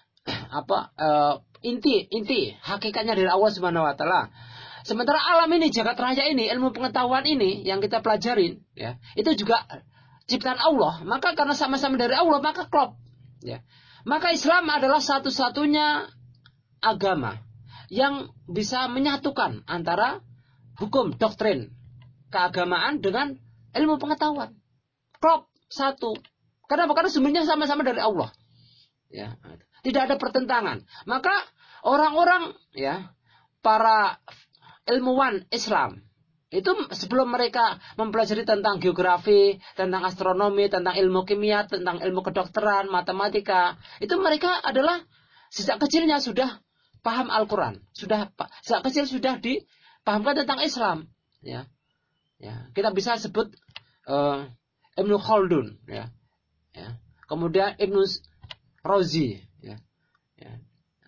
Inti hakikatnya dari Allah Subhanahu Wa Taala. Sementara alam ini, jagat raya ini, ilmu pengetahuan ini yang kita pelajarin, ya, itu juga ciptaan Allah. Maka karena sama-sama dari Allah, maka klop, ya. Maka Islam adalah satu-satunya agama yang bisa menyatukan antara hukum, doktrin, keagamaan dengan ilmu pengetahuan. Klop, satu. Kenapa? Karena sumbernya sama-sama dari Allah. Ya, tidak ada pertentangan. Maka orang-orang, ya, para ilmuwan Islam itu sebelum mereka mempelajari tentang geografi, tentang astronomi, tentang ilmu kimia, tentang ilmu kedokteran, matematika, itu mereka adalah sejak kecilnya sudah paham Al-Quran, sejak kecil sudah dipahamkan tentang Islam. Ya, ya, kita bisa sebut Ibnu Khaldun, ya, ya, kemudian Ibnu Rozi, ya, ya,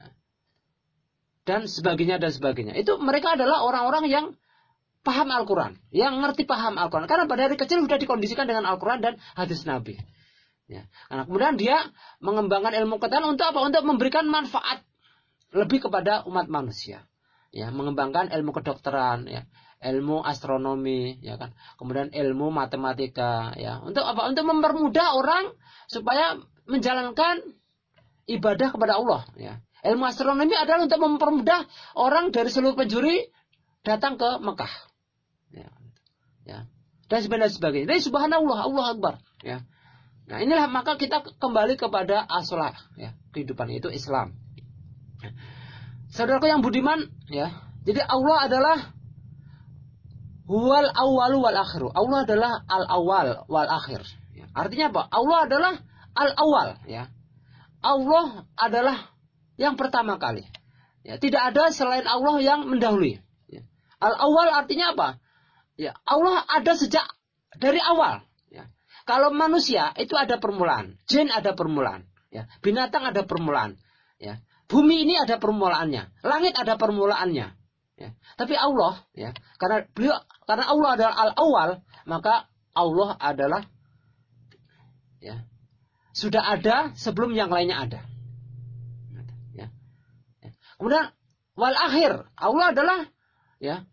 dan sebagainya. Itu mereka adalah orang-orang yang paham Al-Quran, yang ngerti paham Al-Quran. Karena pada dari kecil sudah dikondisikan dengan Al-Quran dan hadis Nabi. Ya. Nah, kemudian dia mengembangkan ilmu pengetahuan untuk apa? Untuk memberikan manfaat lebih kepada umat manusia. Ya, mengembangkan ilmu kedokteran, ya, ilmu astronomi, ya kan. Kemudian ilmu matematika, ya. Untuk apa? Untuk mempermudah orang supaya menjalankan ibadah kepada Allah, ya. Ilmu astronomi adalah untuk mempermudah orang dari seluruh penjuru datang ke Mekah. Ya, ya, dan sebagainya. Jadi subhanallah, Allah Akbar, ya. Nah, inilah maka kita kembali kepada aslah, ya, kehidupan itu Islam. Saudaraku yang budiman, ya. Jadi Allah adalah huwal awwalu wal akhiru. Allah adalah al-awwal wal akhir. Ya. Artinya apa? Allah adalah al-awwal, ya. Allah adalah yang pertama kali. Ya, tidak ada selain Allah yang mendahului. Ya. Al-awwal artinya apa? Ya, Allah ada sejak dari awal. Ya. Kalau manusia itu ada permulaan, jin ada permulaan, ya. Binatang ada permulaan, ya. Bumi ini ada permulaannya, langit ada permulaannya. Ya. Tapi Allah, ya, karena Allah adalah al-awwal, maka Allah adalah, ya, sudah ada sebelum yang lainnya ada. Ya. Ya. Kemudian wal akhir, Allah adalah, ya,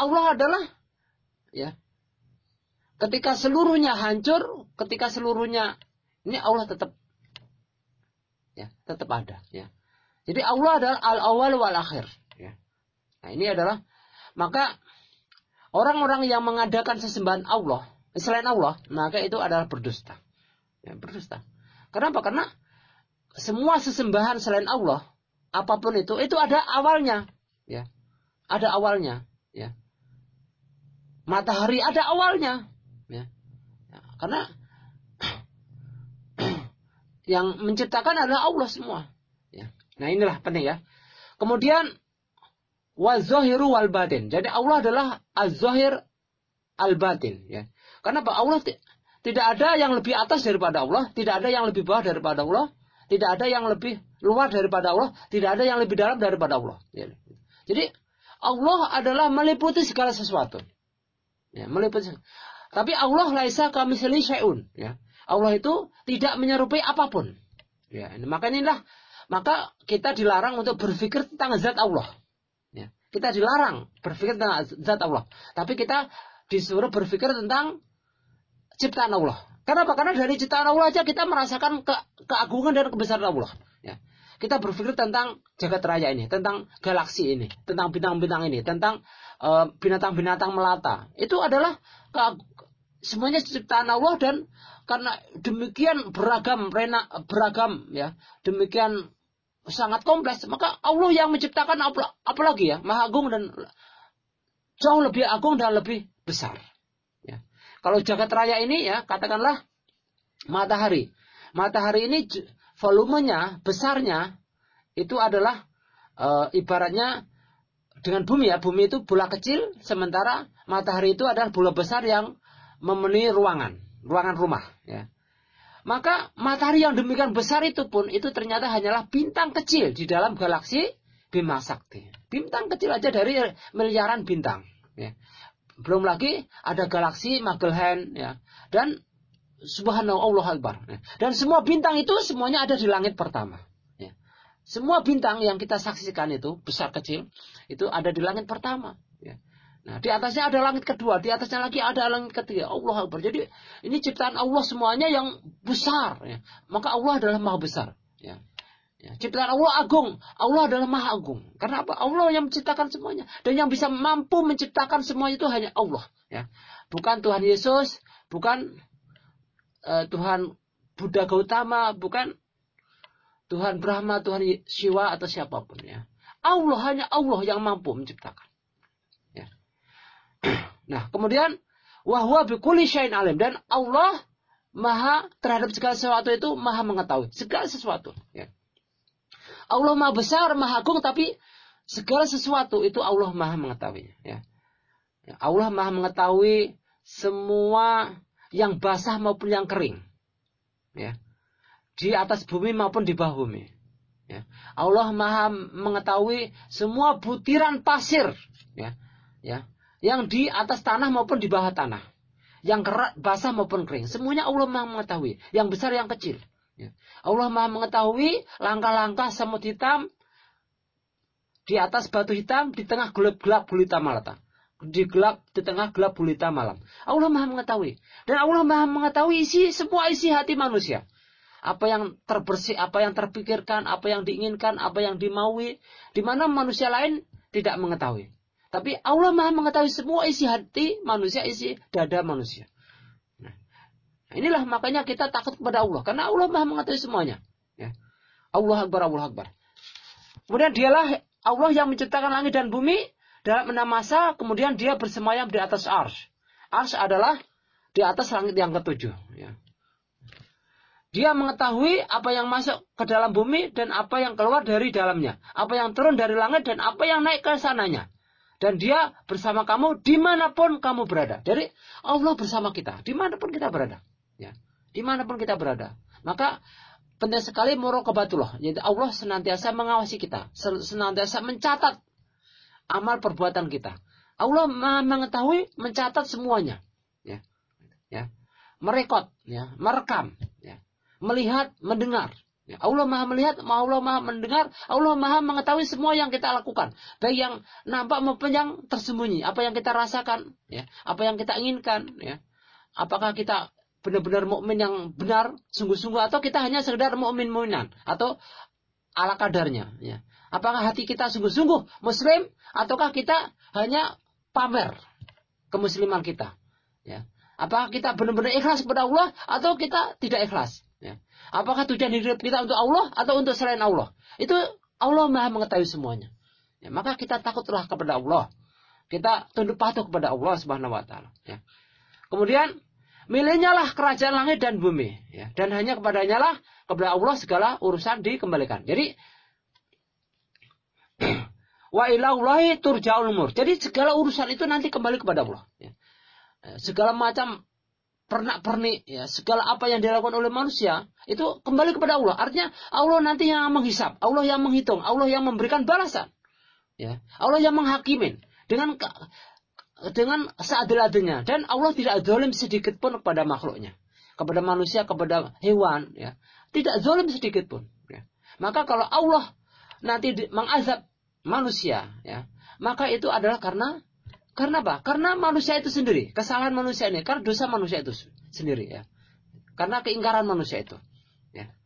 ya, ketika seluruhnya hancur, ketika seluruhnya ini Allah tetap, ya, tetap ada. Ya. Jadi Allah adalah al-awwal wal akhir. Ya. Nah, ini adalah, maka orang-orang yang mengadakan sesembahan Allah selain Allah, maka itu adalah berdusta. Ya, berdusta. Kenapa? Karena semua sesembahan selain Allah, apapun itu ada awalnya. Ya. Ada awalnya. Ya. Matahari ada awalnya. Ya. Ya. Karena yang menciptakan adalah Allah semua. Ya. Nah, inilah penting, ya. Kemudian waz-zahiru wal batin. Jadi Allah adalah az-zahir al-batin, ya. Kenapa? Allah tidak ada yang lebih atas daripada Allah, tidak ada yang lebih bawah daripada Allah, tidak ada yang lebih luar daripada Allah, tidak ada yang lebih dalam daripada Allah. Ya. Jadi Allah adalah meliputi segala sesuatu. Ya, meliputi. Tapi Allah laisa kamitslihi syai'un, ya. Allah itu tidak menyerupai apapun. Ya, maka kita dilarang untuk berpikir tentang zat Allah. Ya. Kita dilarang berpikir tentang zat Allah. Tapi kita disuruh berpikir tentang ciptaan Allah. Kenapa? Karena dari ciptaan Allah aja kita merasakan keagungan dan kebesaran Allah. Ya. Kita berpikir tentang jagat raya ini, tentang galaksi ini, tentang bintang-bintang ini, tentang binatang-binatang melata. Itu adalah semuanya ciptaan Allah, dan karena demikian beragam, ya, demikian sangat kompleks, maka Allah yang menciptakan apalagi, ya, maha agung dan jauh lebih agung dan lebih besar. Ya. Kalau jagat raya ini, ya, katakanlah matahari. Matahari ini volumenya, besarnya itu adalah ibaratnya dengan bumi, ya. Bumi itu bola kecil, sementara matahari itu adalah bola besar yang memenuhi ruangan rumah, ya. Maka matahari yang demikian besar itu pun, itu ternyata hanyalah bintang kecil di dalam galaksi Bima Sakti. Bintang kecil aja dari miliaran bintang. Ya. Belum lagi ada galaksi Magellan, ya. Dan subhanallah, Allah Akbar. Ya. Dan semua bintang itu semuanya ada di langit pertama. Ya. Semua bintang yang kita saksikan itu, besar kecil, itu ada di langit pertama. Ya. Nah, di atasnya ada langit kedua, di atasnya lagi ada langit ketiga. Allah Akbar. Jadi ini ciptaan Allah semuanya yang besar. Ya. Maka Allah adalah maha besar. Ya. Ya. Ciptaan Allah agung. Allah adalah maha agung. Karena apa? Allah yang menciptakan semuanya. Dan yang bisa mampu menciptakan semua itu hanya Allah. Ya. Bukan Tuhan Yesus, bukan Tuhan Buddha Gautama, bukan Tuhan Brahma, Tuhan Shiva atau siapapun. Ya. Allah, hanya Allah yang mampu menciptakan. Nah, kemudian wahwa bikulli syai'in alim, dan Allah maha terhadap segala sesuatu, itu maha mengetahui segala sesuatu, ya. Allah maha besar, maha agung, tapi segala sesuatu itu Allah maha mengetahuinya, ya. Allah maha mengetahui semua yang basah maupun yang kering, ya. Di atas bumi maupun di bawah bumi, ya. Allah maha mengetahui semua butiran pasir, ya, ya, yang di atas tanah maupun di bawah tanah, yang basah maupun kering, semuanya Allah maha mengetahui, yang besar yang kecil. Ya. Allah maha mengetahui langkah-langkah semut hitam di atas batu hitam, di tengah gelap gulita malam, di tengah gelap gulita malam. Allah maha mengetahui, dan Allah maha mengetahui semua isi hati manusia. Apa yang terbersih, apa yang terpikirkan, apa yang diinginkan, apa yang dimaui, di mana manusia lain tidak mengetahui. Tapi Allah maha mengetahui semua isi hati manusia, isi dada manusia. Nah, inilah makanya kita takut kepada Allah, karena Allah maha mengetahui semuanya. Ya. Allah Akbar, Allah Akbar. Kemudian dialah Allah yang menciptakan langit dan bumi dalam 6 masa, kemudian dia bersemayam di atas arsy. Arsy adalah di atas langit yang ketujuh. Ya. Dia mengetahui apa yang masuk ke dalam bumi dan apa yang keluar dari dalamnya. Apa yang turun dari langit dan apa yang naik ke sananya. Dan dia bersama kamu dimanapun kamu berada. Jadi Allah bersama kita dimanapun kita berada. Ya. Dimanapun kita berada. Maka penting sekali muraqabatullah. Jadi Allah senantiasa mengawasi kita. Senantiasa mencatat amal perbuatan kita. Allah mengetahui, mencatat semuanya. Ya. Ya. Merekod. Ya. Merekam. Ya. Melihat, mendengar. Ya, Allah Maha melihat, Allah Maha mendengar, Allah Maha mengetahui semua yang kita lakukan, baik yang nampak maupun yang tersembunyi, apa yang kita rasakan, ya, apa yang kita inginkan, ya. Apakah kita benar-benar mukmin yang benar, sungguh-sungguh, atau kita hanya sekedar mukmin-muminan atau ala kadarnya, ya. Apakah hati kita sungguh-sungguh muslim, ataukah kita hanya pamer kemusliman kita, ya. Apakah kita benar-benar ikhlas kepada Allah atau kita tidak ikhlas? Ya. Apakah tujuan hidup kita untuk Allah atau untuk selain Allah? Itu Allah Maha mengetahui semuanya. Ya, maka kita takutlah kepada Allah. Kita tunduk patuh kepada Allah Subhanahu wa taala, ya. Kemudian miliknya lah kerajaan langit dan bumi, ya. Dan hanya kepadanya lah, kepada Allah segala urusan dikembalikan. Jadi wa ilaullahi turja'ul umur. Jadi segala urusan itu nanti kembali kepada Allah, ya. Segala macam pernak-pernik, ya, segala apa yang dilakukan oleh manusia itu kembali kepada Allah. Artinya Allah nanti yang menghisap, Allah yang menghitung, Allah yang memberikan balasan, ya. Allah yang menghakimin dengan seadil-adilnya, dan Allah tidak zalim sedikit pun kepada makhluknya, kepada manusia, kepada hewan, ya. Tidak zalim sedikit pun, ya. Maka kalau Allah nanti mengazab manusia, ya, maka itu adalah karena apa? Karena manusia itu sendiri, kesalahan manusia ini, karena dosa manusia itu sendiri, ya. Karena keingkaran manusia itu, ya.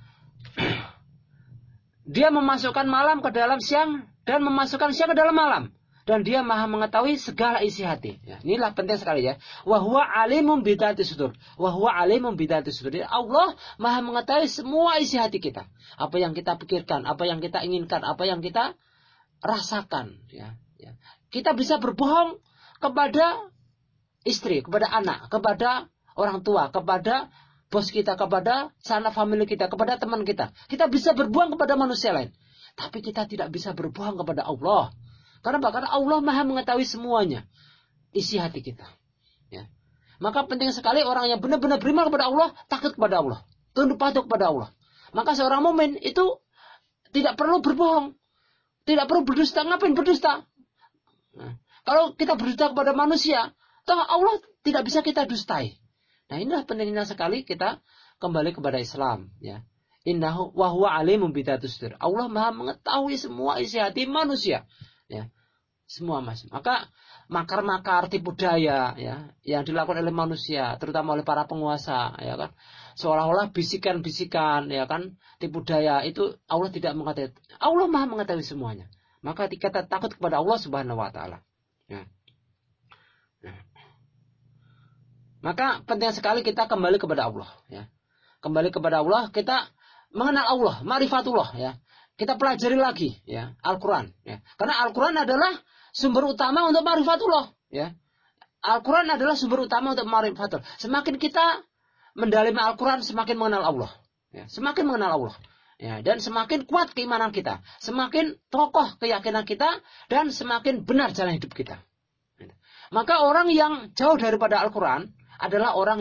Dia memasukkan malam ke dalam siang dan memasukkan siang ke dalam malam, dan dia Maha mengetahui segala isi hati. Ya, inilah penting sekali, ya. Wa huwa alimun bidzati sudur. Wa huwa alimun bidzati sudur. Allah Maha mengetahui semua isi hati kita. Apa yang kita pikirkan, apa yang kita inginkan, apa yang kita rasakan, ya. Ya. Kita bisa berbohong kepada istri, kepada anak, kepada orang tua, kepada bos kita, kepada sanak famili kita, kepada teman kita. Kita bisa berbohong kepada manusia lain. Tapi kita tidak bisa berbohong kepada Allah. Karena Allah Maha mengetahui semuanya, isi hati kita, ya. Maka penting sekali orang yang benar-benar beriman kepada Allah, takut kepada Allah, tunduk patuh kepada Allah. Maka seorang mukmin itu tidak perlu berbohong, tidak perlu berdusta. Ngapain berdusta? Nah, kalau kita berdusta kepada manusia, toh Allah tidak bisa kita dustai. Nah, inilah pentingnya sekali kita kembali kepada Islam, ya. Innahu wa huwa alimun bidzati sudur. Allah Maha mengetahui semua isi hati manusia, ya. Semua, Mas. Maka makar-makar, tipu daya, ya, yang dilakukan oleh manusia, terutama oleh para penguasa, ya kan, seolah-olah bisikan-bisikan, ya kan, tipu daya itu Allah tidak mengetahui. Allah Maha mengetahui semuanya. Maka kita takut kepada Allah Subhanahu wa taala. Ya. Ya. Maka penting sekali kita kembali kepada Allah, ya. Kembali kepada Allah, kita mengenal Allah, ma'rifatullah, ya. Kita pelajari lagi, ya, Al-Qur'an, ya. Karena Al-Qur'an adalah sumber utama untuk ma'rifatullah, ya. Al-Qur'an adalah sumber utama untuk ma'rifatullah. Semakin kita mendalami Al-Qur'an, semakin mengenal Allah, ya. Semakin mengenal Allah. Ya, dan semakin kuat keimanan kita, semakin kokoh keyakinan kita, dan semakin benar jalan hidup kita. Maka orang yang jauh daripada Al-Quran adalah orang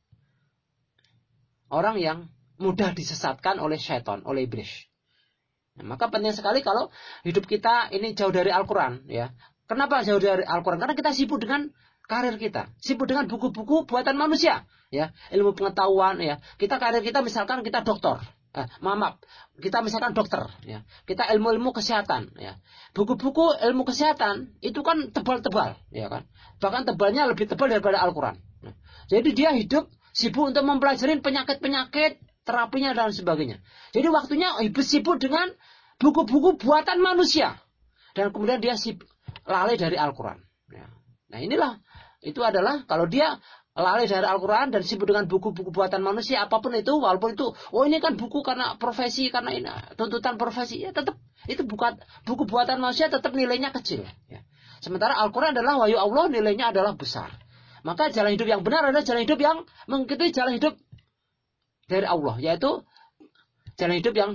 yang mudah disesatkan oleh syaitan, oleh iblis. Nah, maka penting sekali kalau hidup kita ini jauh dari Al-Quran, ya. Kenapa jauh dari Al-Quran? Karena kita sibuk dengan karir kita, sibuk dengan buku-buku buatan manusia, ya, ilmu pengetahuan, ya. Karir kita misalkan kita dokter. Maaf, kita misalkan dokter, ya. Kita ilmu-ilmu kesehatan, ya. Buku-buku ilmu kesehatan itu kan tebal-tebal, ya kan. Bahkan tebalnya lebih tebal daripada Al-Quran. Nah, jadi dia hidup sibuk untuk mempelajari penyakit-penyakit, terapinya dan sebagainya. Jadi waktunya sibuk dengan buku-buku buatan manusia, dan kemudian dia lalai dari Al-Quran. Ya. Nah, itu adalah kalau dia lalai dari Al-Quran dan sibuk dengan buku-buku buatan manusia, apapun itu, walaupun itu, oh ini kan buku karena profesi, karena ini tuntutan profesi, ya tetap itu bukan buku buatan manusia, tetap nilainya kecil. Ya. Sementara Al-Quran adalah wahyu Allah, nilainya adalah besar. Maka jalan hidup yang benar adalah jalan hidup yang mengikuti jalan hidup dari Allah, yaitu jalan hidup yang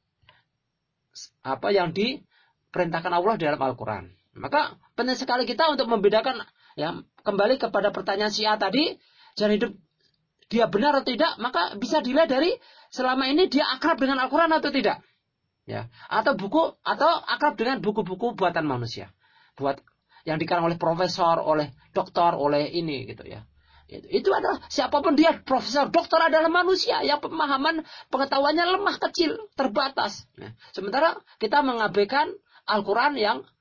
diperintahkan Allah dalam Al-Quran. Maka penting sekali kita untuk membedakan, ya, kembali kepada pertanyaan si A tadi, jalan hidup dia benar atau tidak, maka bisa dilihat dari selama ini dia akrab dengan Al-Quran atau tidak, ya, atau akrab dengan buku-buku buatan manusia, yang dikarang oleh profesor, oleh doktor, oleh ini gitu ya. Itu adalah siapapun dia, profesor, doktor adalah manusia yang pemahaman pengetahuannya lemah, kecil, terbatas. Nah, sementara kita mengabaikan Al-Quran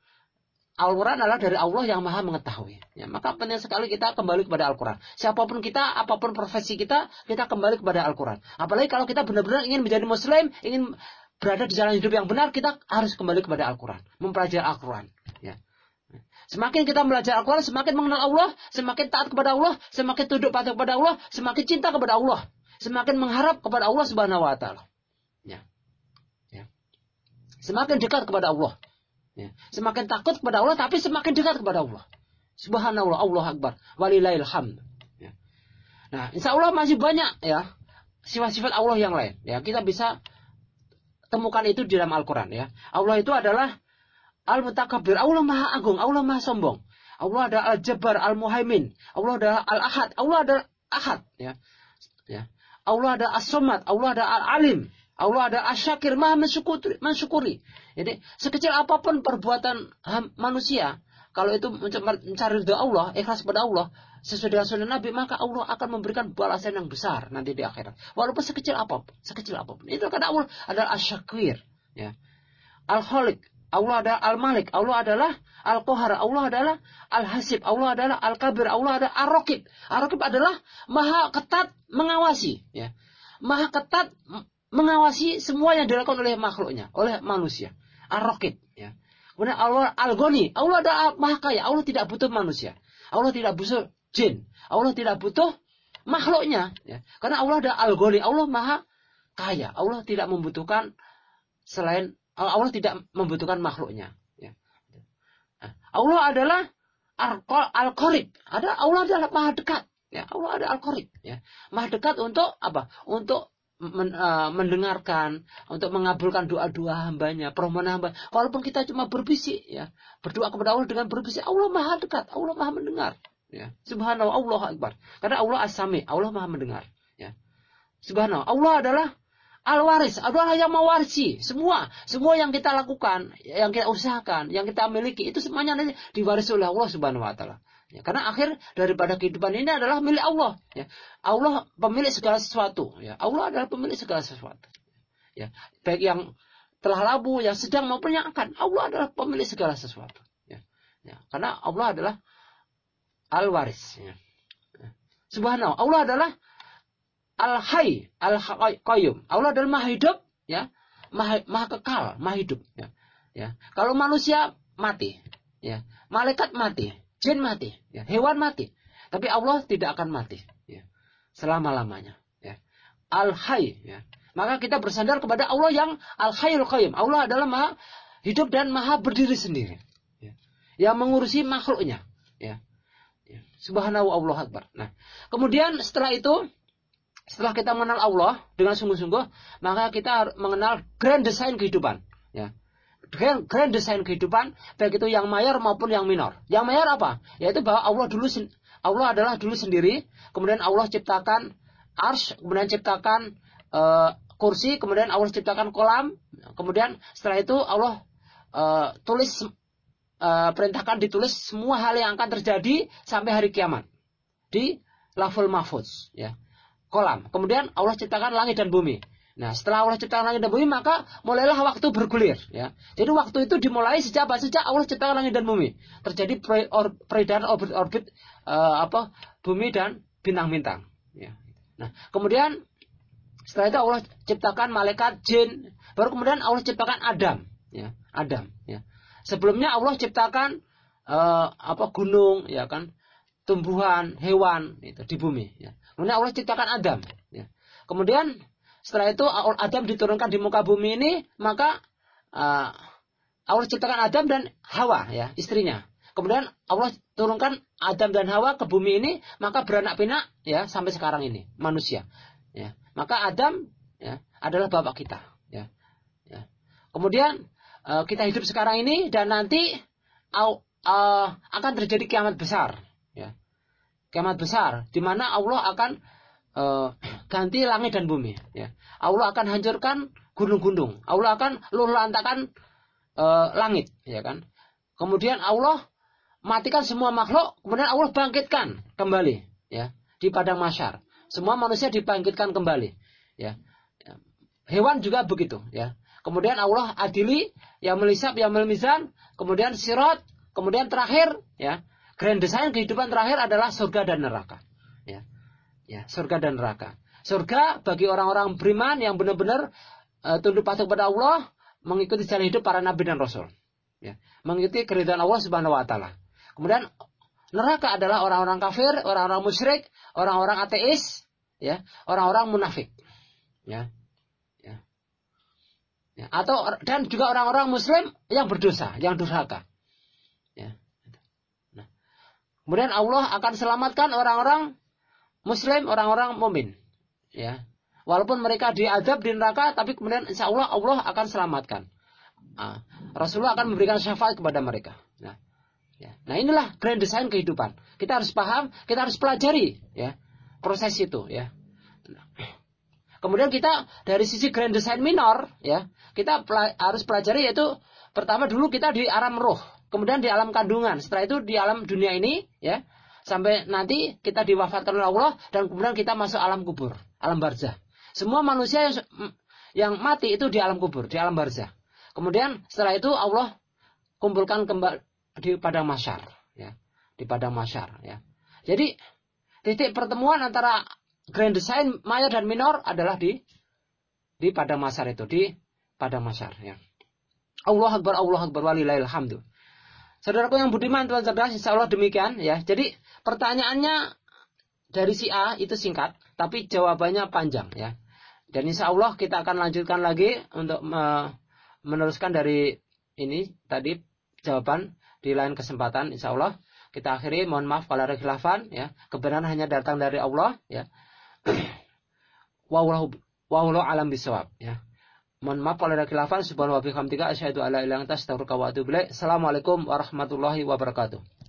adalah dari Allah yang maha mengetahui. Ya, maka penting sekali kita kembali kepada Al-Quran. Siapapun kita, apapun profesi kita kembali kepada Al-Quran. Apalagi kalau kita benar-benar ingin menjadi Muslim, ingin berada di jalan hidup yang benar, kita harus kembali kepada Al-Quran. Mempelajari Al-Quran. Ya. Semakin kita belajar Al-Quran, semakin mengenal Allah, semakin taat kepada Allah, semakin tunduk patuh kepada Allah, semakin cinta kepada Allah, semakin mengharap kepada Allah Subhanahu wa Ta'ala. Ya. Ya. Semakin dekat kepada Allah. Ya. Semakin takut kepada Allah, tapi semakin dekat kepada Allah. Subhanallah, Allah Akbar, walillahil hamd. Ya. Nah, insya Allah masih banyak ya sifat-sifat Allah yang lain. Ya, kita bisa temukan itu di dalam Al-Quran. Ya, Allah itu adalah Al-Mutakabbir, Allah Maha Agung, Allah Maha Sombong. Allah adalah Al-Jabbar, Al-Muhaimin. Allah adalah Al-Ahad, Allah adalah Ahad. Ya. Ya. Allah adalah As-Somad, Allah adalah Al-Alim. Allah ada asyakir, maha mensyukuri. Jadi sekecil apapun perbuatan manusia, kalau itu mencari ridha Allah, ikhlas kepada Allah, sesuai dengan sunnah Nabi, maka Allah akan memberikan balasan yang besar nanti di akhirat. Walaupun sekecil apapun. Itu karena Allah adalah asyakir. Ya. Al-Khaliq, Allah adalah Al-Malik, Allah adalah Al-Qahar, Allah adalah Al-Hasib, Allah adalah Al-Kabir, Allah adalah Ar-Raqib. Ar-Raqib adalah maha ketat mengawasi. Ya. Maha ketat mengawasi semua yang dilakukan oleh makhluknya, oleh manusia. Ar-Raqib. Ya. Kemudian Allah Al-Ghani. Allah adalah maha kaya. Allah tidak butuh manusia. Allah tidak butuh jin. Allah tidak butuh makhluknya. Ya. Karena Allah adalah Al-Ghani. Allah maha kaya. Allah tidak membutuhkan Allah tidak membutuhkan makhluknya. Ya. Allah adalah Al-Qarib. Allah adalah maha dekat. Ya. Allah adalah Al-Qarib. Ya. Maha dekat untuk apa? Untuk mendengarkan, untuk mengabulkan doa-doa hambanya, permohonan hamba. Walaupun kita cuma berbisik, ya, berdoa kepada Allah dengan berbisik, Allah maha dekat, Allah maha mendengar. Ya. Subhanallah, Allah Akbar. Karena Allah As-Sami, Allah maha mendengar. Ya. Subhanallah, Allah adalah Al-Waris, adalah yang mewarisi semua yang kita lakukan, yang kita usahakan, yang kita miliki, itu semuanya nanti diwarisi oleh Allah Subhanahu wa Ta'ala. Ya, karena akhir daripada kehidupan ini adalah milik Allah. Ya. Allah pemilik segala sesuatu. Ya. Allah adalah pemilik segala sesuatu. Ya. Baik yang telah labu, yang sedang maupun yang akan. Allah adalah pemilik segala sesuatu. Ya. Ya. Karena Allah adalah Al-Waris. Ya. Ya. Subhanallah, Allah adalah Al-Hayy, Al-Qayyum. Allah adalah maha hidup, ya, maha kekal, maha hidup. Ya. Ya. Kalau manusia mati, ya, malaikat mati, jin mati, ya, hewan mati, tapi Allah tidak akan mati, ya, selama-lamanya. Ya. Al-Hayy, ya. Maka kita bersandar kepada Allah yang Al-Hayyul Qayyum. Allah adalah maha hidup dan maha berdiri sendiri, ya, yang mengurusi makhluknya. Ya. Ya. Subhanallah, Allah Akbar. Nah, kemudian setelah kita mengenal Allah dengan sungguh-sungguh, maka kita mengenal grand design kehidupan. Ya. Grand design kehidupan, baik itu yang mayor maupun yang minor. Yang mayor apa? Yaitu bahwa Allah adalah dulu sendiri, kemudian Allah ciptakan arsy, kemudian ciptakan kursi, kemudian Allah ciptakan kolam, kemudian setelah itu Allah perintahkan ditulis semua hal yang akan terjadi sampai hari kiamat di Lauhul Mahfuz, ya. Kolam. Kemudian Allah ciptakan langit dan bumi. Nah, setelah Allah ciptakan langit dan bumi, maka mulailah waktu bergulir. Ya. Jadi waktu itu dimulai sejak Allah ciptakan langit dan bumi. Terjadi peredaran orbit bumi dan bintang-bintang. Ya. Nah, kemudian setelah itu Allah ciptakan malaikat, jin. Baru kemudian Allah ciptakan Adam. Ya. Adam. Ya. Sebelumnya Allah ciptakan gunung, ya kan, tumbuhan, hewan itu di bumi. Ya. Kemudian Allah ciptakan Adam. Ya. Kemudian setelah itu Adam diturunkan di muka bumi ini, maka Allah ciptakan Adam dan Hawa, ya, istrinya. Kemudian Allah turunkan Adam dan Hawa ke bumi ini, maka beranak pinak, ya, sampai sekarang ini manusia. Ya. Maka Adam, ya, adalah bapak kita. Ya. Ya. Kemudian kita hidup sekarang ini dan nanti akan terjadi kiamat besar. Ya. Kiamat besar, di mana Allah akan ganti langit dan bumi. Ya. Allah akan hancurkan gunung-gunung. Allah akan luluh-lantakan langit, ya kan. Kemudian Allah matikan semua makhluk, kemudian Allah bangkitkan kembali, ya, di padang mahsyar. Semua manusia dibangkitkan kembali, ya. Hewan juga begitu, ya. Kemudian Allah adili, yang melisab, yang memizan, kemudian sirat, kemudian terakhir, ya, grand design kehidupan terakhir adalah surga dan neraka, ya. Ya, surga dan neraka. Surga bagi orang-orang beriman yang benar-benar tunduk patuh kepada Allah, mengikuti jalan hidup para nabi dan rasul, ya, mengikuti keridhaan Allah Subhanahu wa taala. Kemudian neraka adalah orang-orang kafir, orang-orang musyrik, orang-orang ateis, ya, orang-orang munafik, ya. Ya. Ya, atau dan juga orang-orang muslim yang berdosa, yang durhaka. Ya. Nah, kemudian Allah akan selamatkan orang-orang muslim, orang-orang mukmin, ya. Walaupun mereka diazab di neraka, tapi kemudian insya Allah Allah akan selamatkan. Rasulullah akan memberikan syafaat kepada mereka. Nah, ya. Nah, inilah grand design kehidupan. Kita harus paham, kita harus pelajari, ya, proses itu, ya. Nah. Kemudian kita dari sisi grand design minor, ya, kita harus pelajari, yaitu pertama dulu kita di alam roh, kemudian di alam kandungan, setelah itu di alam dunia ini, ya, sampai nanti kita diwafatkan oleh Allah dan kemudian kita masuk alam kubur, alam barzah. Semua manusia yang mati itu di alam kubur, di alam barzah. Kemudian setelah itu Allah kumpulkan kembali di padang mahsyar, ya, di padang mahsyar, ya. Jadi titik pertemuan antara grand design mayor dan minor adalah di padang mahsyar itu, di padang mahsyar, ya. Allah Akbar walillahil hamdu. Saudaraku yang budiman, tuan cerdas, insyaallah demikian, ya. Jadi pertanyaannya dari si A itu singkat, tapi jawabannya panjang, ya. Dan insyaallah kita akan lanjutkan lagi untuk meneruskan dari ini tadi jawaban di lain kesempatan, insyaallah. Kita akhiri, mohon maaf kalau ada khilafan, ya. Kebenaran hanya datang dari Allah, ya. Wallahu alam bisawab, ya. Mohon maaf kalau ada khilafan. Subhanallahi wa bihamdihi asyhadu an la ilaha illa anta astaghfiruka wa atubu ilaik. Assalamualaikum warahmatullahi wabarakatuh.